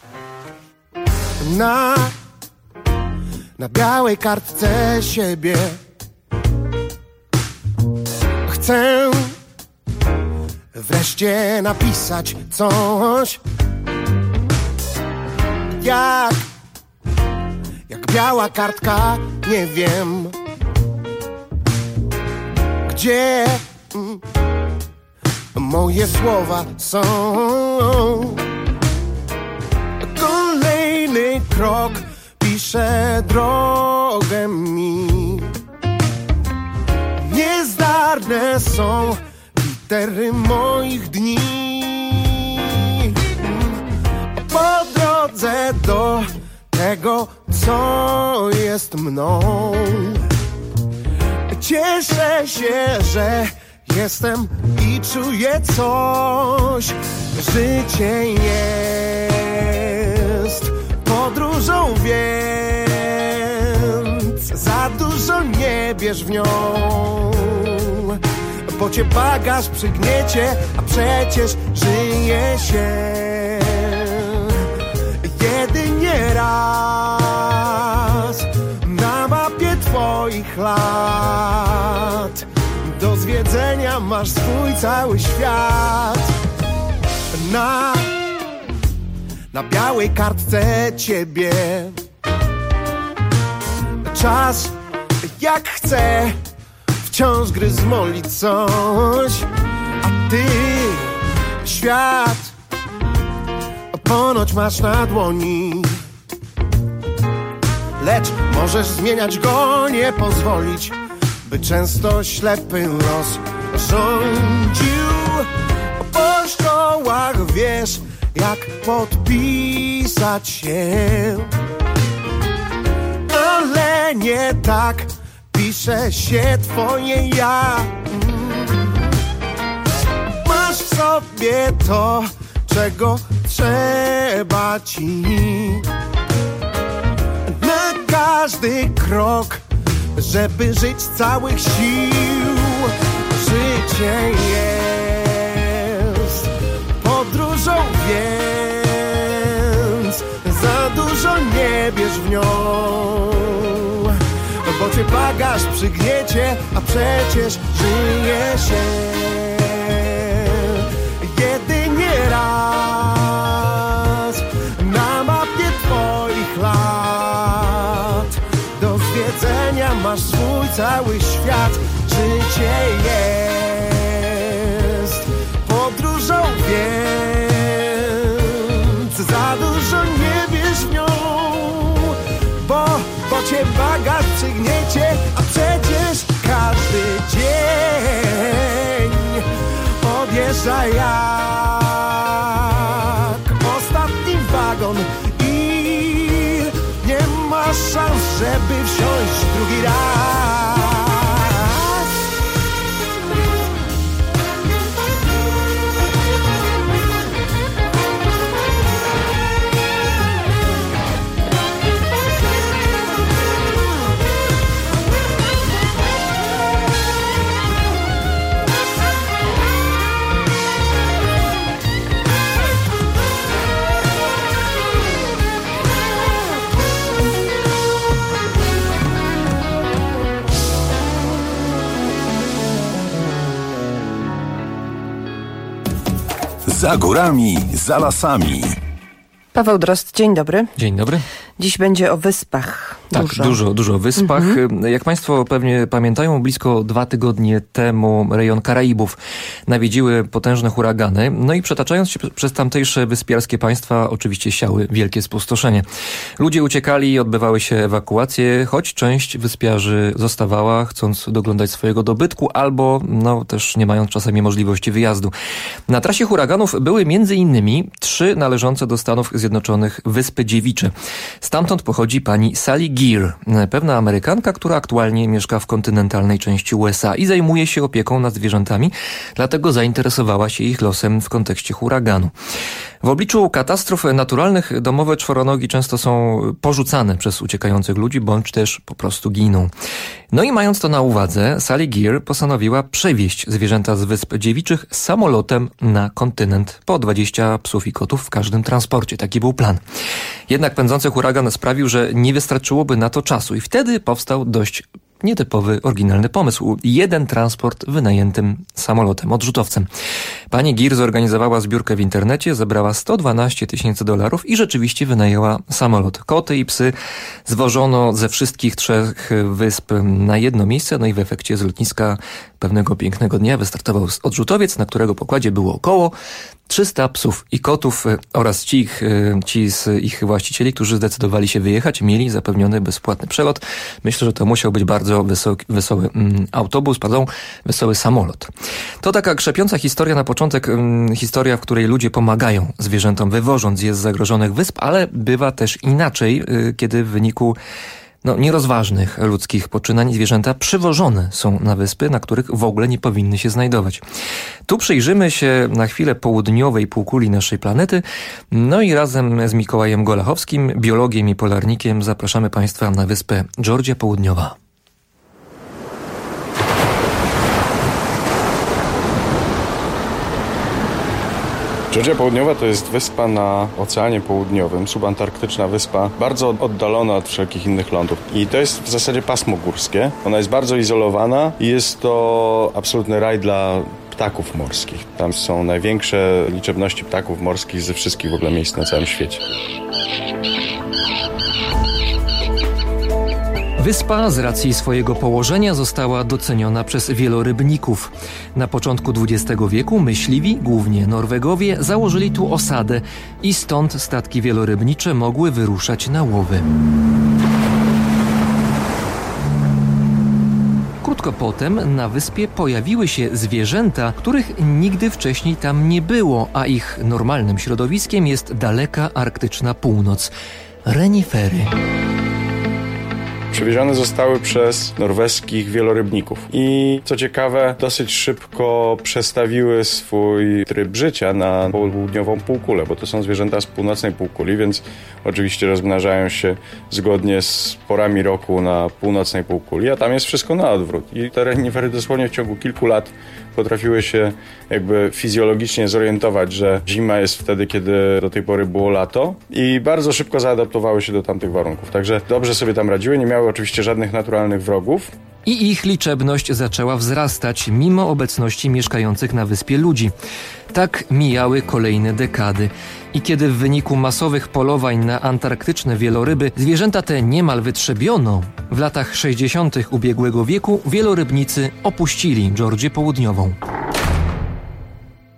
Na białej kartce siebie chcę wreszcie napisać coś, jak biała kartka, nie wiem gdzie moje słowa są. Kolejny krok pisze drogę mi. Niezdarne są litery moich dni. Po drodze do tego, co jest mną, cieszę się, że jestem i czuję coś. Życie jest podróżą, więc za dużo nie bierz w nią, bo cię bagaż przygniecie, a przecież żyje się jedynie raz na mapie twoich lat. Do zwiedzenia masz swój cały świat. Na białej kartce ciebie czas jak chce wciąż gryzmoli coś, a ty świat ponoć masz na dłoni. Lecz możesz zmieniać go, nie pozwolić, by często ślepy los rządził. Po szkołach wiesz, jak podpisać się, ale nie tak pisze się twoje ja. Masz w sobie to, czego trzeba ci. Na każdy krok, żeby żyć z całych sił. Życie jest podróżą, więc za dużo nie bierz w nią, bo cię bagaż przygniecie, a przecież żyje się jedynie raz na mapie twoich lat. Do zwiedzenia masz swój cały świat. Życie jest podróżą, więc za dużo nie bierz w nią, bo cię bagaż przygniecie, a przecież każdy dzień A jak ostatni wagon i nie ma szans, żeby wsiąść drugi raz. Za górami, za lasami. Paweł Drozd, dzień dobry. Dzień dobry. Dziś będzie o wyspach. Tak, dużo o wyspach. Jak Państwo pewnie pamiętają, blisko 2 tygodnie temu rejon Karaibów nawiedziły potężne huragany. No i przetaczając się przez tamtejsze wyspiarskie państwa, oczywiście siały wielkie spustoszenie. Ludzie uciekali, odbywały się ewakuacje, choć część wyspiarzy zostawała, chcąc doglądać swojego dobytku, albo też nie mając czasami możliwości wyjazdu. Na trasie huraganów były m.in. 3 należące do Stanów Zjednoczonych Wyspy Dziewicze. Stamtąd pochodzi pani Sally Gear, pewna Amerykanka, która aktualnie mieszka w kontynentalnej części USA i zajmuje się opieką nad zwierzętami, dlatego zainteresowała się ich losem w kontekście huraganu. W obliczu katastrof naturalnych domowe czworonogi często są porzucane przez uciekających ludzi, bądź też po prostu giną. No i mając to na uwadze, Sally Gear postanowiła przewieźć zwierzęta z Wysp Dziewiczych samolotem na kontynent. Po 20 psów i kotów w każdym transporcie. Taki był plan. Jednak pędzący huragan sprawił, że nie wystarczyłoby na to czasu i wtedy powstał dość nietypowy, oryginalny pomysł. Jeden transport wynajętym samolotem, odrzutowcem. Pani Gear zorganizowała zbiórkę w internecie, zebrała $112 000 i rzeczywiście wynajęła samolot. Koty i psy zwożono ze wszystkich 3 wysp na jedno miejsce, no i w efekcie z lotniska pewnego pięknego dnia wystartował odrzutowiec, na którego pokładzie było około 300 psów i kotów oraz ci z ich właścicieli, którzy zdecydowali się wyjechać, mieli zapewniony bezpłatny przelot. Myślę, że to musiał być bardzo wesoły autobus, wesoły samolot. To taka krzepiąca historia na początek, historia, w której ludzie pomagają zwierzętom, wywożąc je z zagrożonych wysp, ale bywa też inaczej, kiedy w wyniku nierozważnych ludzkich poczynań zwierzęta przywożone są na wyspy, na których w ogóle nie powinny się znajdować. Tu przyjrzymy się na chwilę południowej półkuli naszej planety, no i razem z Mikołajem Golachowskim, biologiem i polarnikiem, zapraszamy Państwa na wyspę Georgia Południowa. Georgia Południowa to jest wyspa na Oceanie Południowym, subantarktyczna wyspa, bardzo oddalona od wszelkich innych lądów. I to jest w zasadzie pasmo górskie. Ona jest bardzo izolowana i jest to absolutny raj dla ptaków morskich. Tam są największe liczebności ptaków morskich ze wszystkich w ogóle miejsc na całym świecie. Wyspa z racji swojego położenia została doceniona przez wielorybników. Na początku XX wieku myśliwi, głównie Norwegowie, założyli tu osadę i stąd statki wielorybnicze mogły wyruszać na łowy. Krótko potem na wyspie pojawiły się zwierzęta, których nigdy wcześniej tam nie było, a ich normalnym środowiskiem jest daleka arktyczna północ – renifery. Przywiezione zostały przez norweskich wielorybników i co ciekawe dosyć szybko przestawiły swój tryb życia na południową półkulę, bo to są zwierzęta z północnej półkuli, więc oczywiście rozmnażają się zgodnie z porami roku na północnej półkuli, a tam jest wszystko na odwrót i te renifery dosłownie w ciągu kilku lat potrafiły się jakby fizjologicznie zorientować, że zima jest wtedy, kiedy do tej pory było lato i bardzo szybko zaadaptowały się do tamtych warunków. Także dobrze sobie tam radziły, nie miały oczywiście żadnych naturalnych wrogów. I ich liczebność zaczęła wzrastać mimo obecności mieszkających na wyspie ludzi. Tak mijały kolejne dekady. I kiedy w wyniku masowych polowań na antarktyczne wieloryby zwierzęta te niemal wytrzebiono, w latach 60. ubiegłego wieku wielorybnicy opuścili Georgię Południową.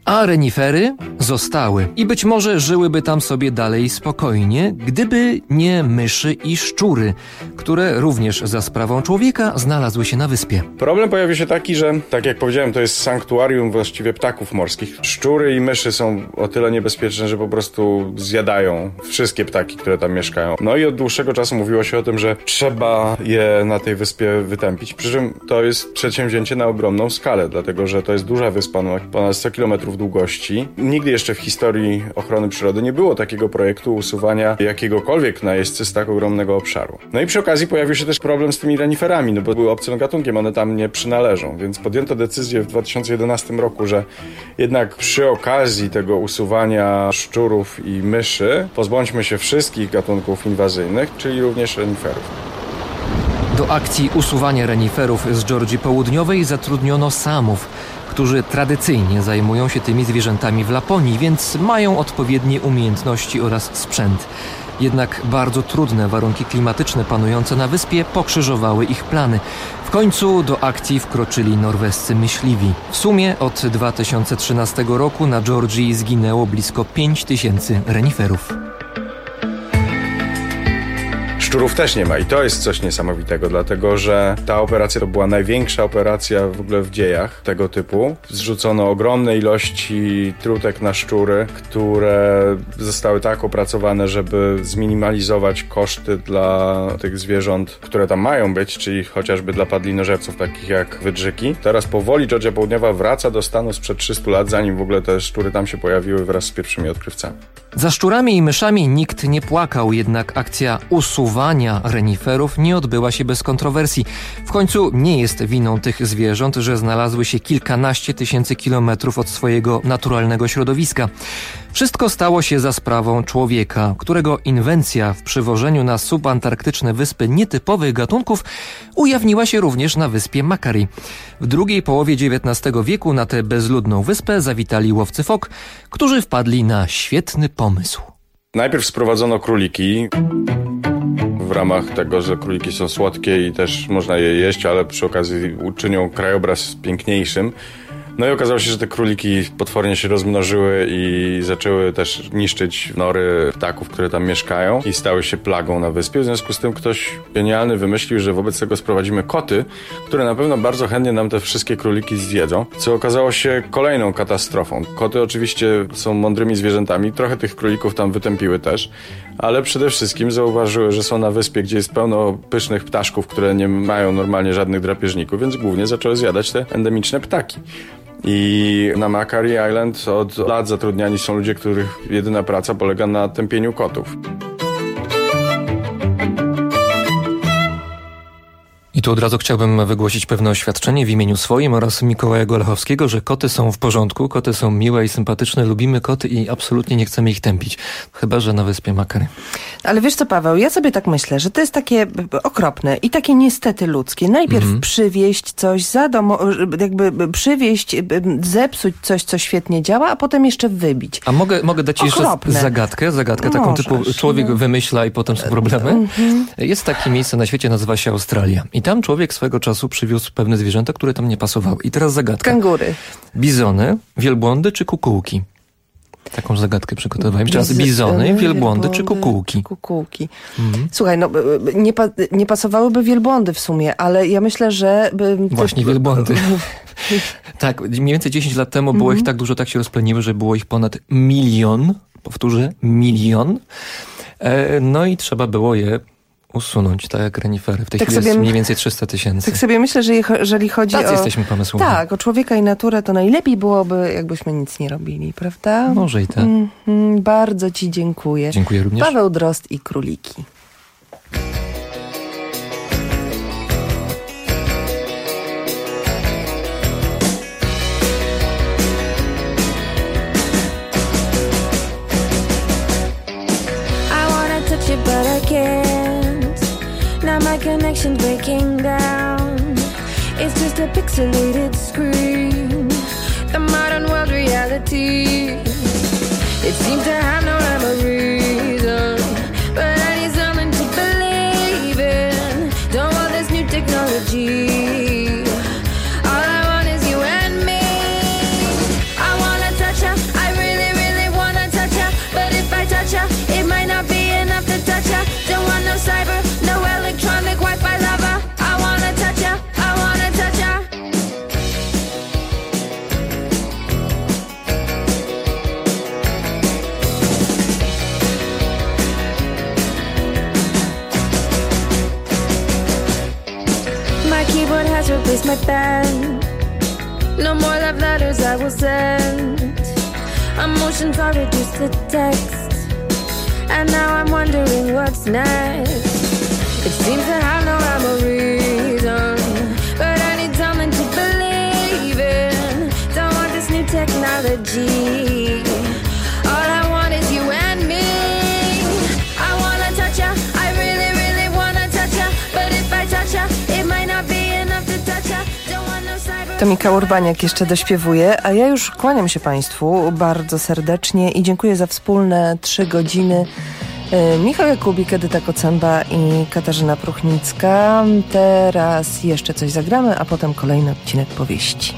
A renifery zostały i być może żyłyby tam sobie dalej spokojnie, gdyby nie myszy i szczury, które również za sprawą człowieka znalazły się na wyspie. Problem pojawił się taki, że tak jak powiedziałem, to jest sanktuarium właściwie ptaków morskich. Szczury i myszy są o tyle niebezpieczne, że po prostu zjadają wszystkie ptaki, które tam mieszkają. No i od dłuższego czasu mówiło się o tym, że trzeba je na tej wyspie wytępić. Przy czym to jest przedsięwzięcie na ogromną skalę, dlatego że to jest duża wyspa, ponad 100 km długości. Nigdy jeszcze w historii ochrony przyrody nie było takiego projektu usuwania jakiegokolwiek najeźdźcy z tak ogromnego obszaru. No i przy okazji pojawił się też problem z tymi reniferami, no bo były obcym gatunkiem, one tam nie przynależą, więc podjęto decyzję w 2011 roku, że jednak przy okazji tego usuwania szczurów i myszy pozbądźmy się wszystkich gatunków inwazyjnych, czyli również reniferów. Do akcji usuwania reniferów z Georgii Południowej zatrudniono samów, którzy tradycyjnie zajmują się tymi zwierzętami w Laponii, więc mają odpowiednie umiejętności oraz sprzęt. Jednak bardzo trudne warunki klimatyczne panujące na wyspie pokrzyżowały ich plany. W końcu do akcji wkroczyli norwescy myśliwi. W sumie od 2013 roku na Georgii zginęło blisko 5000 reniferów. Szczurów też nie ma i to jest coś niesamowitego, dlatego że ta operacja to była największa operacja w ogóle w dziejach tego typu. Zrzucono ogromne ilości trutek na szczury, które zostały tak opracowane, żeby zminimalizować koszty dla tych zwierząt, które tam mają być, czyli chociażby dla padlinożerców takich jak wydrzyki. Teraz powoli Georgia Południowa wraca do stanu sprzed 300 lat, zanim w ogóle te szczury tam się pojawiły wraz z pierwszymi odkrywcami. Za szczurami i myszami nikt nie płakał, jednak akcja usuwania reniferów nie odbyła się bez kontrowersji. W końcu nie jest winą tych zwierząt, że znalazły się kilkanaście tysięcy kilometrów od swojego naturalnego środowiska. Wszystko stało się za sprawą człowieka, którego inwencja w przywożeniu na subantarktyczne wyspy nietypowych gatunków ujawniła się również na wyspie Macquarie. W drugiej połowie XIX wieku na tę bezludną wyspę zawitali łowcy fok, którzy wpadli na świetny pomysł. Najpierw sprowadzono króliki w ramach tego, że króliki są słodkie i też można je jeść, ale przy okazji uczynią krajobraz piękniejszym. No i okazało się, że te króliki potwornie się rozmnożyły i zaczęły też niszczyć nory ptaków, które tam mieszkają i stały się plagą na wyspie. W związku z tym ktoś genialny wymyślił, że wobec tego sprowadzimy koty, które na pewno bardzo chętnie nam te wszystkie króliki zjedzą, co okazało się kolejną katastrofą. Koty oczywiście są mądrymi zwierzętami, trochę tych królików tam wytępiły też, ale przede wszystkim zauważyły, że są na wyspie, gdzie jest pełno pysznych ptaszków, które nie mają normalnie żadnych drapieżników, więc głównie zaczęły zjadać te endemiczne ptaki. I na Macquarie Island od lat zatrudniani są ludzie, których jedyna praca polega na tępieniu kotów. I tu od razu chciałbym wygłosić pewne oświadczenie w imieniu swoim oraz Mikołaja Golechowskiego, że koty są w porządku, koty są miłe i sympatyczne, lubimy koty i absolutnie nie chcemy ich tępić. Chyba że na wyspie Macquarie. Ale wiesz co, Paweł, ja sobie tak myślę, że to jest takie okropne i takie niestety ludzkie. Najpierw przywieźć coś za dom, jakby przywieźć, zepsuć coś, co świetnie działa, a potem jeszcze wybić. A mogę dać ci jeszcze zagadkę taką typu człowiek wymyśla i potem są problemy. Jest takie miejsce na świecie, nazywa się Australia. I tam człowiek swego czasu przywiózł pewne zwierzęta, które tam nie pasowały. I teraz zagadka. Kangury. Bizony, wielbłądy czy kukułki? Taką zagadkę przygotowałem. Jeszcze raz, bizony, wielbłądy czy kukułki? Kukułki. Słuchaj, no nie pasowałyby wielbłądy w sumie, ale ja myślę, że... Właśnie wielbłądy. Tak, mniej więcej 10 lat temu było ich tak dużo, tak się rozpleniły, że było ich ponad 1 milion. Powtórzę, 1 milion. No i trzeba było je usunąć, tak jak renifery. W tej chwili jest mniej więcej 300 000. Tak sobie myślę, że jeżeli chodzi o... jesteśmy pomysłowi. Tak, o człowieka i naturę, to najlepiej byłoby, jakbyśmy nic nie robili, prawda? Może i tak. Bardzo ci dziękuję. Dziękuję również. Paweł Drozd i Króliki. My connection's breaking down. It's just a pixelated screen. The modern world reality. It seems to have no rhyme or reason, but I need something to believe in. Don't want this new technology. All I want is you and me. I wanna touch keyboard has replaced my pen. No more love letters I will send. Emotions are reduced to text, and now I'm wondering what's next. It seems to have no rhyme or reason, but I need something to believe in. Don't want this new technology. All I want is you and me. I wanna touch ya, I really, really wanna touch ya, but if I touch ya, it might not be enough to touch ya. To Mika Urbaniak jeszcze dośpiewuje, a ja już kłaniam się Państwu bardzo serdecznie i dziękuję za wspólne 3 godziny. Michał Jakubik, Edyta Kocęba i Katarzyna Pruchnicka. Teraz jeszcze coś zagramy, a potem kolejny odcinek powieści.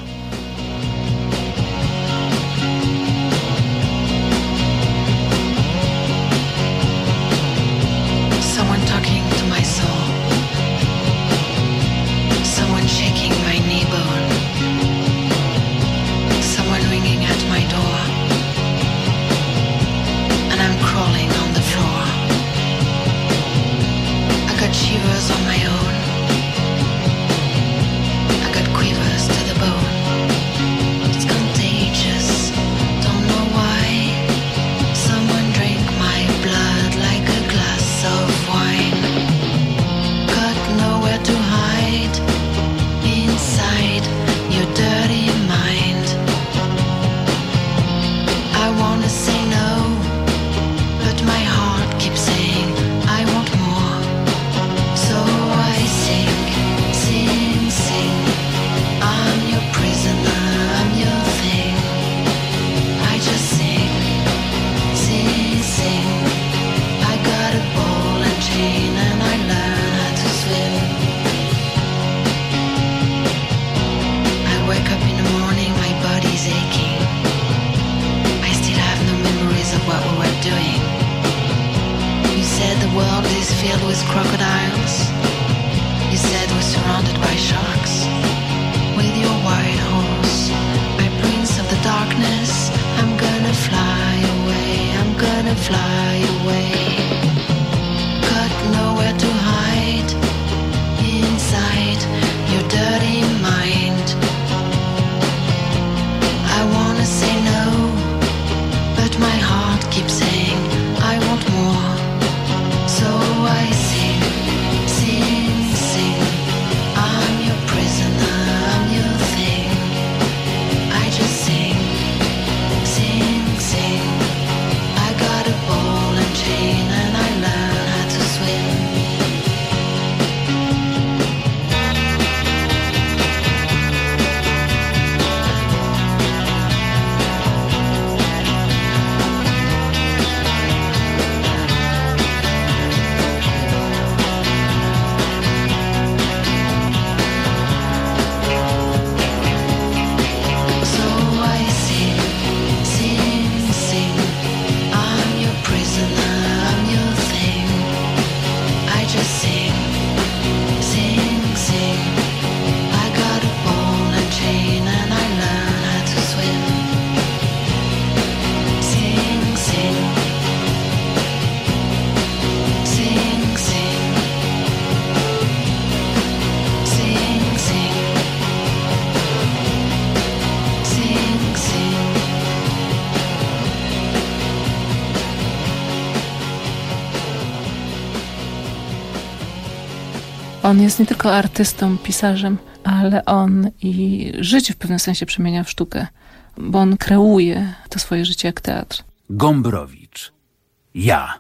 On jest nie tylko artystą, pisarzem, ale on i życie w pewnym sensie przemienia w sztukę, bo on kreuje to swoje życie jak teatr. Gombrowicz. Ja.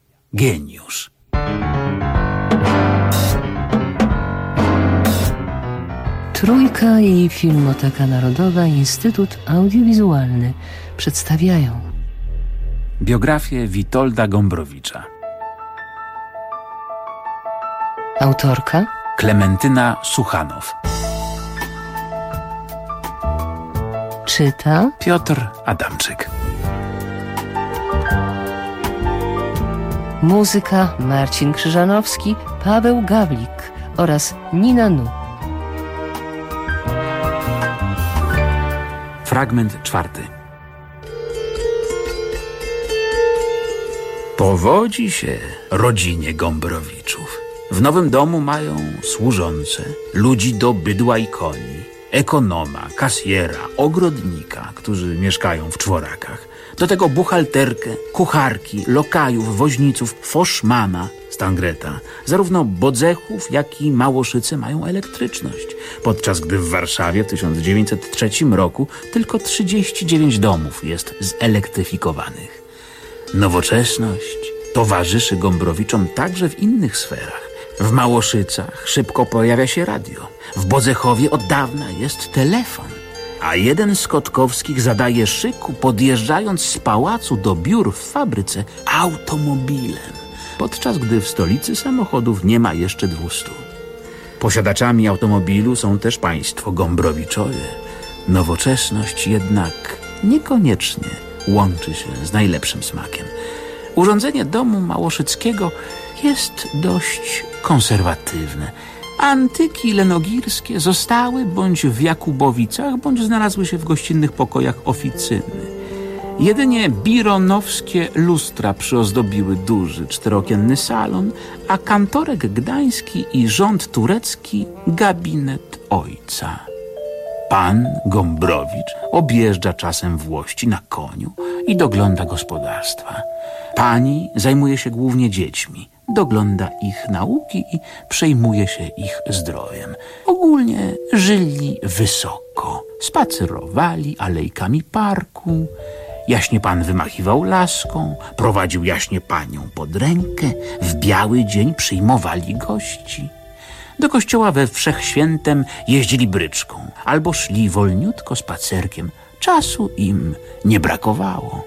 Geniusz. Trójka i Filmoteka Narodowa, Instytut Audiowizualny przedstawiają biografię Witolda Gombrowicza. Autorka Klementyna Suchanow. Czyta Piotr Adamczyk. Muzyka Marcin Krzyżanowski, Paweł Gawlik oraz Nina Nu. Fragment 4. Powodzi się rodzinie Gombrowiczów. W nowym domu mają służące, ludzi do bydła i koni, ekonoma, kasjera, ogrodnika, którzy mieszkają w czworakach. Do tego buchalterkę, kucharki, lokajów, woźniców, foszmana, stangreta. Zarówno Bodzechów, jak i Małoszyce mają elektryczność, podczas gdy w Warszawie w 1903 roku tylko 39 domów jest zelektryfikowanych. Nowoczesność towarzyszy Gombrowiczom także w innych sferach. W Małoszycach szybko pojawia się radio. W Bodzechowie od dawna jest telefon. A jeden z Kotkowskich zadaje szyku, podjeżdżając z pałacu do biur w fabryce automobilem, podczas gdy w stolicy samochodów nie ma jeszcze 200. Posiadaczami automobilu są też państwo Gombrowiczowie. Nowoczesność jednak niekoniecznie łączy się z najlepszym smakiem. Urządzenie domu małoszyckiego jest dość konserwatywne. Antyki lenogirskie zostały bądź w Jakubowicach, bądź znalazły się w gościnnych pokojach oficyny. Jedynie bironowskie lustra przyozdobiły duży czterookienny salon, a kantorek gdański i rząd turecki gabinet ojca. Pan Gombrowicz objeżdża czasem Włości na koniu i dogląda gospodarstwa. Pani zajmuje się głównie dziećmi, dogląda ich nauki i przejmuje się ich zdrowiem. Ogólnie żyli wysoko, spacerowali alejkami parku. Jaśnie pan wymachiwał laską, prowadził jaśnie panią pod rękę, w biały dzień przyjmowali gości. Do kościoła we Wszechświętem jeździli bryczką albo szli wolniutko spacerkiem. Czasu im nie brakowało.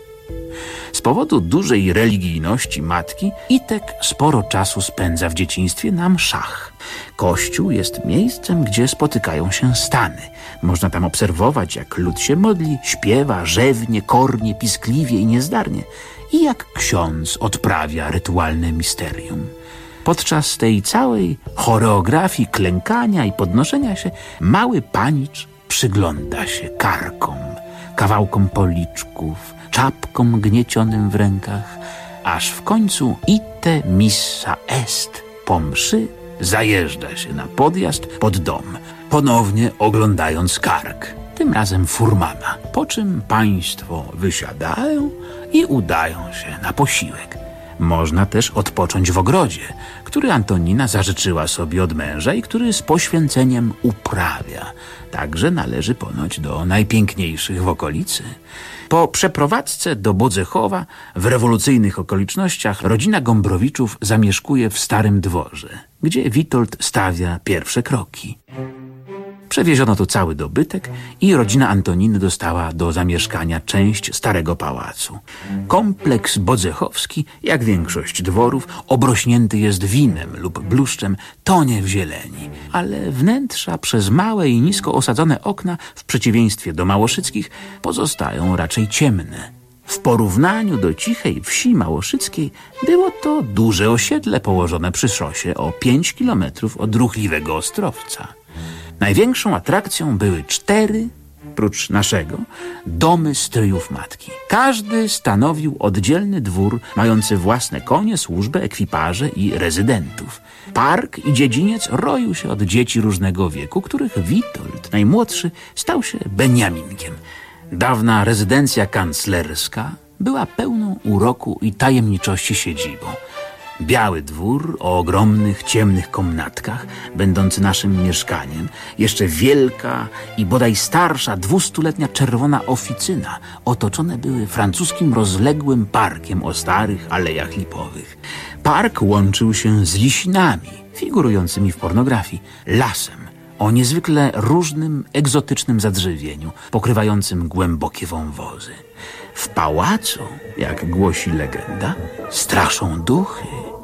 Z powodu dużej religijności matki Itek sporo czasu spędza w dzieciństwie na mszach. Kościół jest miejscem, gdzie spotykają się stany. Można tam obserwować, jak lud się modli, śpiewa, rzewnie, kornie, piskliwie i niezdarnie i jak ksiądz odprawia rytualne misterium. Podczas tej całej choreografii klękania i podnoszenia się mały panicz przygląda się karkom, kawałkom policzków, czapkom gniecionym w rękach, aż w końcu ite missa est. Po mszy zajeżdża się na podjazd pod dom, ponownie oglądając kark, tym razem furmana, po czym państwo wysiadają i udają się na posiłek. Można też odpocząć w ogrodzie, który Antonina zażyczyła sobie od męża i który z poświęceniem uprawia. Także należy ponoć do najpiękniejszych w okolicy. Po przeprowadzce do Bodzechowa w rewolucyjnych okolicznościach rodzina Gombrowiczów zamieszkuje w Starym Dworze, gdzie Witold stawia pierwsze kroki. Przewieziono tu cały dobytek i rodzina Antoniny dostała do zamieszkania część starego pałacu. Kompleks bodzechowski, jak większość dworów, obrośnięty jest winem lub bluszczem, tonie w zieleni, ale wnętrza przez małe i nisko osadzone okna, w przeciwieństwie do małoszyckich, pozostają raczej ciemne. W porównaniu do cichej wsi małoszyckiej było to duże osiedle położone przy szosie o 5 kilometrów od ruchliwego Ostrowca. Największą atrakcją były 4, prócz naszego, domy stryjów matki. Każdy stanowił oddzielny dwór, mający własne konie, służbę, ekwiparze i rezydentów. Park i dziedziniec roił się od dzieci różnego wieku, których Witold, najmłodszy, stał się Beniaminkiem. Dawna rezydencja kanclerska była pełną uroku i tajemniczości siedzibą. Biały dwór o ogromnych, ciemnych komnatkach, będący naszym mieszkaniem, jeszcze wielka i bodaj starsza 200-letnia czerwona oficyna, otoczone były francuskim rozległym parkiem o starych alejach lipowych. Park łączył się z lisinami, figurującymi w pornografii, lasem o niezwykle różnym, egzotycznym zadrzewieniu, pokrywającym głębokie wąwozy. W pałacu, jak głosi legenda, straszą duchy.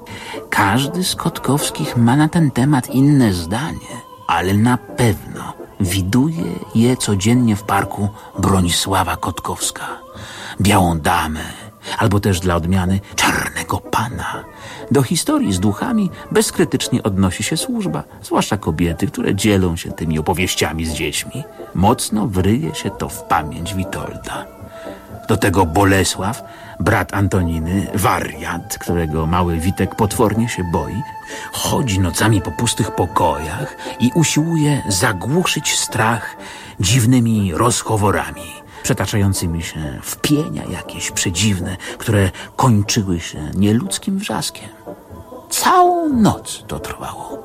Każdy z Kotkowskich ma na ten temat inne zdanie, ale na pewno widuje je codziennie w parku Bronisława Kotkowska. Białą damę, albo też dla odmiany czarnego pana. Do historii z duchami bezkrytycznie odnosi się służba, zwłaszcza kobiety, które dzielą się tymi opowieściami z dziećmi. Mocno wryje się to w pamięć Witolda. Do tego Bolesław, brat Antoniny, wariat, którego mały Witek potwornie się boi, chodzi nocami po pustych pokojach i usiłuje zagłuszyć strach dziwnymi rozchoworami, przetaczającymi się w pienia jakieś przedziwne, które kończyły się nieludzkim wrzaskiem. Całą noc to trwało.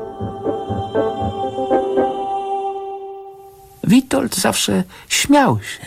Witold zawsze śmiał się,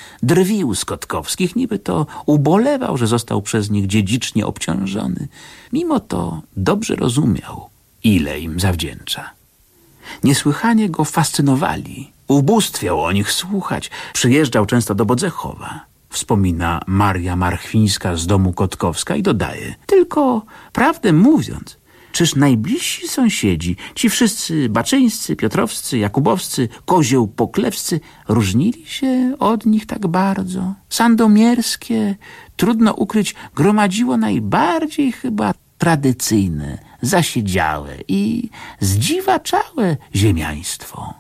drwił z Kotkowskich, niby to ubolewał, że został przez nich dziedzicznie obciążony. Mimo to dobrze rozumiał, ile im zawdzięcza. Niesłychanie go fascynowali, ubóstwiał o nich słuchać, przyjeżdżał często do Bodzechowa. Wspomina Maria Marchwińska z domu Kotkowska i dodaje: tylko prawdę mówiąc, czyż najbliżsi sąsiedzi, ci wszyscy baczyńscy, piotrowscy, jakubowscy, kozieł-poklewscy, różnili się od nich tak bardzo? Sandomierskie, trudno ukryć, gromadziło najbardziej chyba tradycyjne, zasiedziałe i zdziwaczałe ziemiaństwo.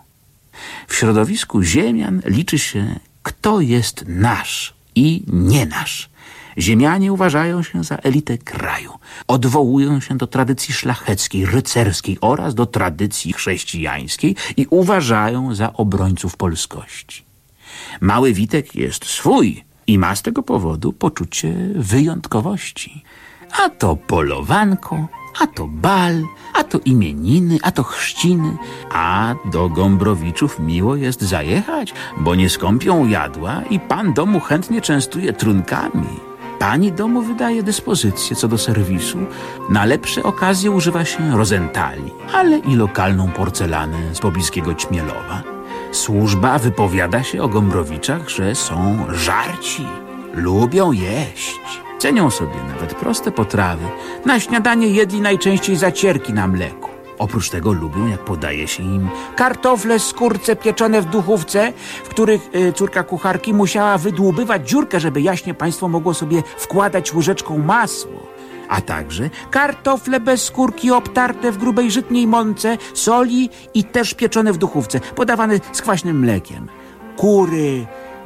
W środowisku ziemian liczy się, kto jest nasz i nie nasz. Ziemianie uważają się za elitę kraju. Odwołują się do tradycji szlacheckiej, rycerskiej oraz do tradycji chrześcijańskiej i uważają za obrońców polskości. Mały Witek jest swój i ma z tego powodu poczucie wyjątkowości. A to polowanko, a to bal, a to imieniny, a to chrzciny, a do Gombrowiczów miło jest zajechać, bo nie skąpią jadła i pan domu chętnie częstuje trunkami. Pani domu wydaje dyspozycję co do serwisu. Na lepsze okazje używa się rozentali, ale i lokalną porcelanę z pobliskiego Ćmielowa. Służba wypowiada się o Gombrowiczach, że są żarci, lubią jeść. Cenią sobie nawet proste potrawy. Na śniadanie jedli najczęściej zacierki na mleku. Oprócz tego lubią, jak podaje się im kartofle z kurce pieczone w duchówce, w których córka kucharki musiała wydłubywać dziurkę, żeby jaśnie państwo mogło sobie wkładać łyżeczką masło. A także kartofle bez skórki obtarte w grubej żytniej mące, soli i też pieczone w duchówce, podawane z kwaśnym mlekiem. Kury,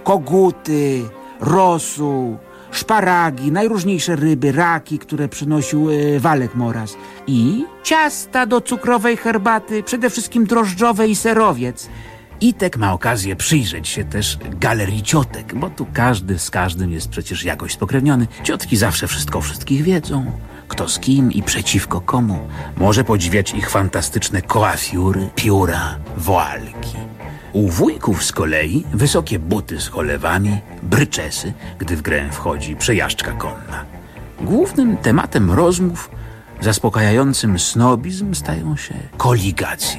koguty, rosół, szparagi, najróżniejsze ryby, raki, które przynosił Walek Moraz i ciasta do cukrowej herbaty, przede wszystkim drożdżowe i serowiec. Itek ma okazję przyjrzeć się też galerii ciotek, bo tu każdy z każdym jest przecież jakoś spokrewniony. Ciotki zawsze wszystko o wszystkich wiedzą, kto z kim i przeciwko komu. Może podziwiać ich fantastyczne koafiury, pióra, woalki. U wujków z kolei wysokie buty z cholewami, bryczesy, gdy w grę wchodzi przejażdżka konna. Głównym tematem rozmów, zaspokajającym snobizm, stają się koligacje.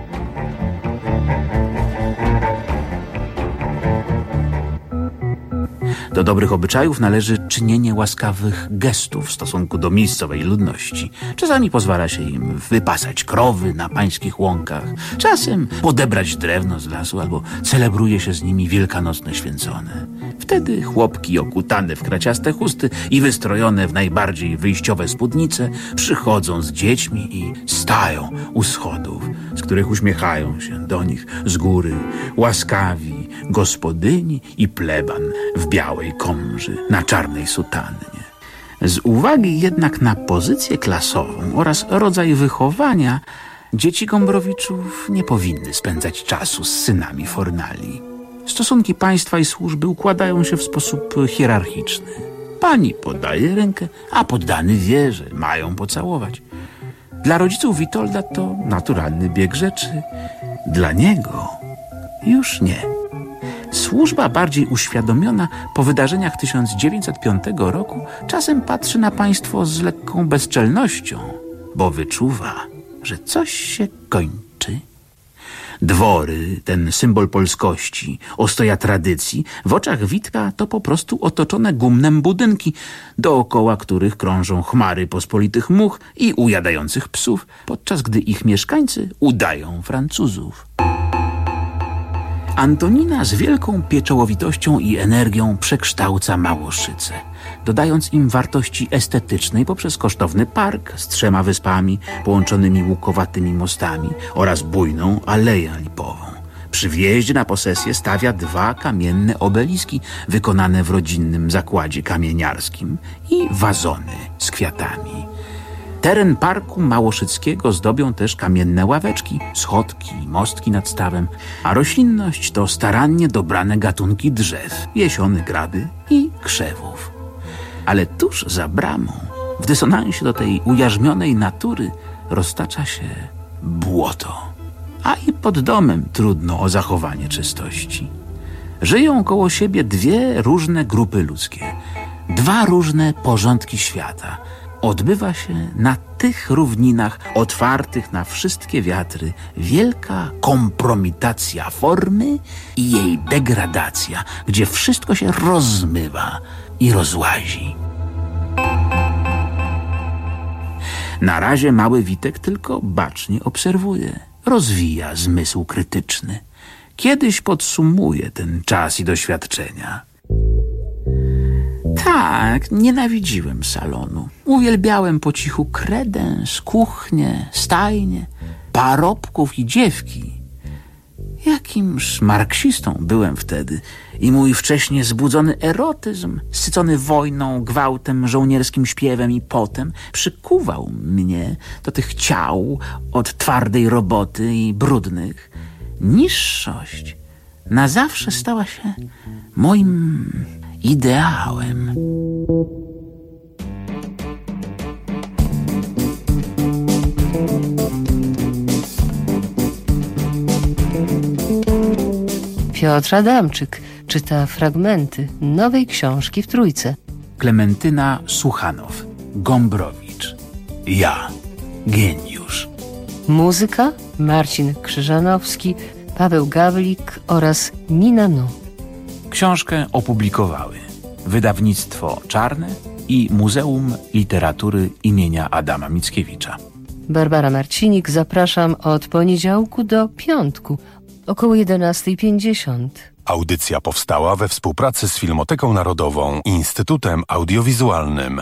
Do dobrych obyczajów należy czynienie łaskawych gestów w stosunku do miejscowej ludności. Czasami pozwala się im wypasać krowy na pańskich łąkach, czasem podebrać drewno z lasu albo celebruje się z nimi wielkanocne święcone. Wtedy chłopki okutane w kraciaste chusty i wystrojone w najbardziej wyjściowe spódnice przychodzą z dziećmi i stają u schodów, z których uśmiechają się do nich z góry łaskawi gospodyni i pleban w białej komży na czarnej sutannie. Z uwagi jednak na pozycję klasową oraz rodzaj wychowania, dzieci Gombrowiczów nie powinny spędzać czasu z synami fornali. Stosunki państwa i służby układają się w sposób hierarchiczny. Pani podaje rękę, a poddany wie, że mają pocałować. Dla rodziców Witolda to naturalny bieg rzeczy. Dla niego już nie. Służba bardziej uświadomiona po wydarzeniach 1905 roku czasem patrzy na państwo z lekką bezczelnością, bo wyczuwa, że coś się kończy. Dwory, ten symbol polskości, ostoja tradycji, w oczach Witka to po prostu otoczone gumnem budynki, dookoła których krążą chmary pospolitych much i ujadających psów, podczas gdy ich mieszkańcy udają Francuzów. Antonina z wielką pieczołowitością i energią przekształca Małoszyce, dodając im wartości estetycznej poprzez kosztowny park z 3 wyspami połączonymi łukowatymi mostami oraz bujną aleję lipową. Przy wjeździe na posesję stawia 2 kamienne obeliski wykonane w rodzinnym zakładzie kamieniarskim i wazony z kwiatami. Teren Parku Małoszyckiego zdobią też kamienne ławeczki, schodki, mostki nad stawem, a roślinność to starannie dobrane gatunki drzew, jesiony, graby i krzewów. Ale tuż za bramą, w dysonansie do tej ujarzmionej natury, roztacza się błoto. A i pod domem trudno o zachowanie czystości. Żyją koło siebie 2 różne grupy ludzkie, 2 różne porządki świata. Odbywa się na tych równinach otwartych na wszystkie wiatry wielka kompromitacja formy i jej degradacja, gdzie wszystko się rozmywa i rozłazi. Na razie mały Witek tylko bacznie obserwuje, rozwija zmysł krytyczny. Kiedyś podsumuje ten czas i doświadczenia. Tak, nienawidziłem salonu. Uwielbiałem po cichu kredens, kuchnię, stajnie, parobków i dziewki. Jakimż marksistą byłem wtedy i mój wcześnie zbudzony erotyzm, sycony wojną, gwałtem, żołnierskim śpiewem i potem, przykuwał mnie do tych ciał od twardej roboty i brudnych. Niższość na zawsze stała się moim ideałem. Piotr Adamczyk czyta fragmenty nowej książki w Trójce. Klementyna Suchanow, Gombrowicz. Ja, geniusz. Muzyka Marcin Krzyżanowski, Paweł Gawlik oraz Nina No. Książkę opublikowały Wydawnictwo Czarne i Muzeum Literatury imienia Adama Mickiewicza. Barbara Marcinik, zapraszam od poniedziałku do piątku, około 11:50. Audycja powstała we współpracy z Filmoteką Narodową i Instytutem Audiowizualnym.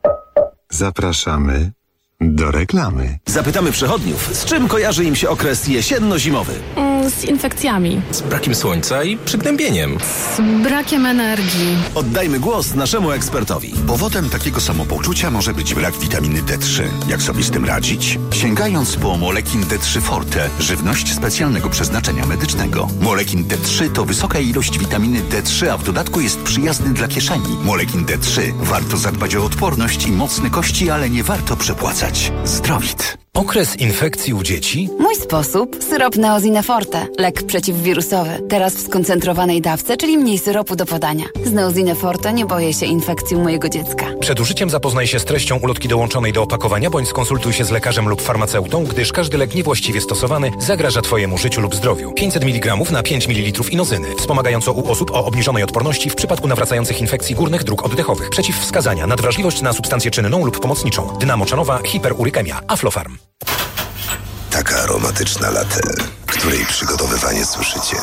Zapraszamy do reklamy. Zapytamy przechodniów, z czym kojarzy im się okres jesienno-zimowy? Z infekcjami. Z brakiem słońca i przygnębieniem. Z brakiem energii. Oddajmy głos naszemu ekspertowi. Powodem takiego samopoczucia może być brak witaminy D3. Jak sobie z tym radzić? Sięgając po Molekin D3 Forte, żywność specjalnego przeznaczenia medycznego. Molekin D3 to wysoka ilość witaminy D3, a w dodatku jest przyjazny dla kieszeni. Molekin D3. Warto zadbać o odporność i mocne kości, ale nie warto przepłacać. Zdrowit. Okres infekcji u dzieci? Mój sposób? Syrop Neosine Forte. Lek przeciwwirusowy. Teraz w skoncentrowanej dawce, czyli mniej syropu do podania. Z Neosine Forte nie boję się infekcji u mojego dziecka. Przed użyciem zapoznaj się z treścią ulotki dołączonej do opakowania, bądź skonsultuj się z lekarzem lub farmaceutą, gdyż każdy lek niewłaściwie stosowany zagraża Twojemu życiu lub zdrowiu. 500 mg na 5 ml inozyny. Wspomagająco u osób o obniżonej odporności w przypadku nawracających infekcji górnych dróg oddechowych. Przeciwwskazania: nadwrażliwość na substancję czynną lub pomocniczą. Dynamoczanowa hiperurykemia. Aflofarm. Taka aromatyczna latte, której przygotowywanie słyszycie.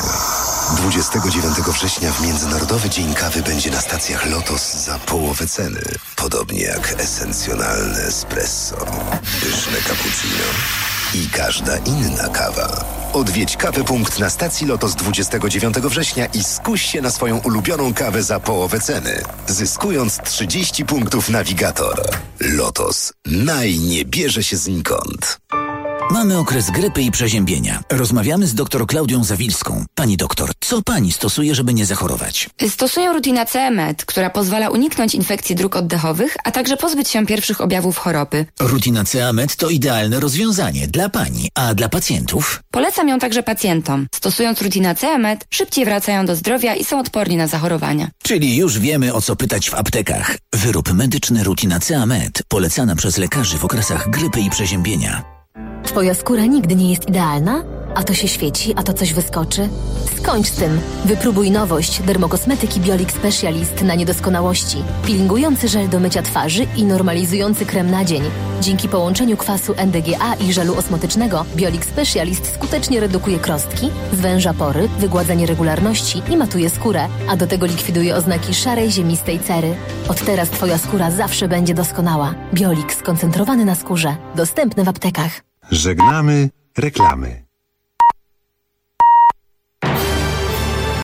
29 września w Międzynarodowy Dzień Kawy będzie na stacjach Lotos za połowę ceny. Podobnie jak esencjonalne espresso, pyszne cappuccino i każda inna kawa. Odwiedź Kawy.punkt na stacji Lotos 29 września i skuś się na swoją ulubioną kawę za połowę ceny, zyskując 30 punktów Navigator. Lotos. Nie bierze się znikąd. Mamy okres grypy i przeziębienia. Rozmawiamy z dr Klaudią Zawilską. Pani doktor, co pani stosuje, żeby nie zachorować? Stosuję Rutina CE-Med, która pozwala uniknąć infekcji dróg oddechowych, a także pozbyć się pierwszych objawów choroby. Rutina CE-Med to idealne rozwiązanie dla pani, a dla pacjentów? Polecam ją także pacjentom. Stosując Rutina CE-Med, szybciej wracają do zdrowia i są odporni na zachorowania. Czyli już wiemy, o co pytać w aptekach. Wyrób medyczny Rutina CE-Med, polecana przez lekarzy w okresach grypy i przeziębienia. Twoja skóra nigdy nie jest idealna? A to się świeci, a to coś wyskoczy? Skończ z tym. Wypróbuj nowość dermokosmetyki Biolix Specialist na niedoskonałości. Peelingujący żel do mycia twarzy i normalizujący krem na dzień. Dzięki połączeniu kwasu NDGA i żelu osmotycznego Biolix Specialist skutecznie redukuje krostki, zwęża pory, wygładza nieregularności i matuje skórę, a do tego likwiduje oznaki szarej, ziemistej cery. Od teraz Twoja skóra zawsze będzie doskonała. Biolix skoncentrowany na skórze. Dostępny w aptekach. Żegnamy reklamy.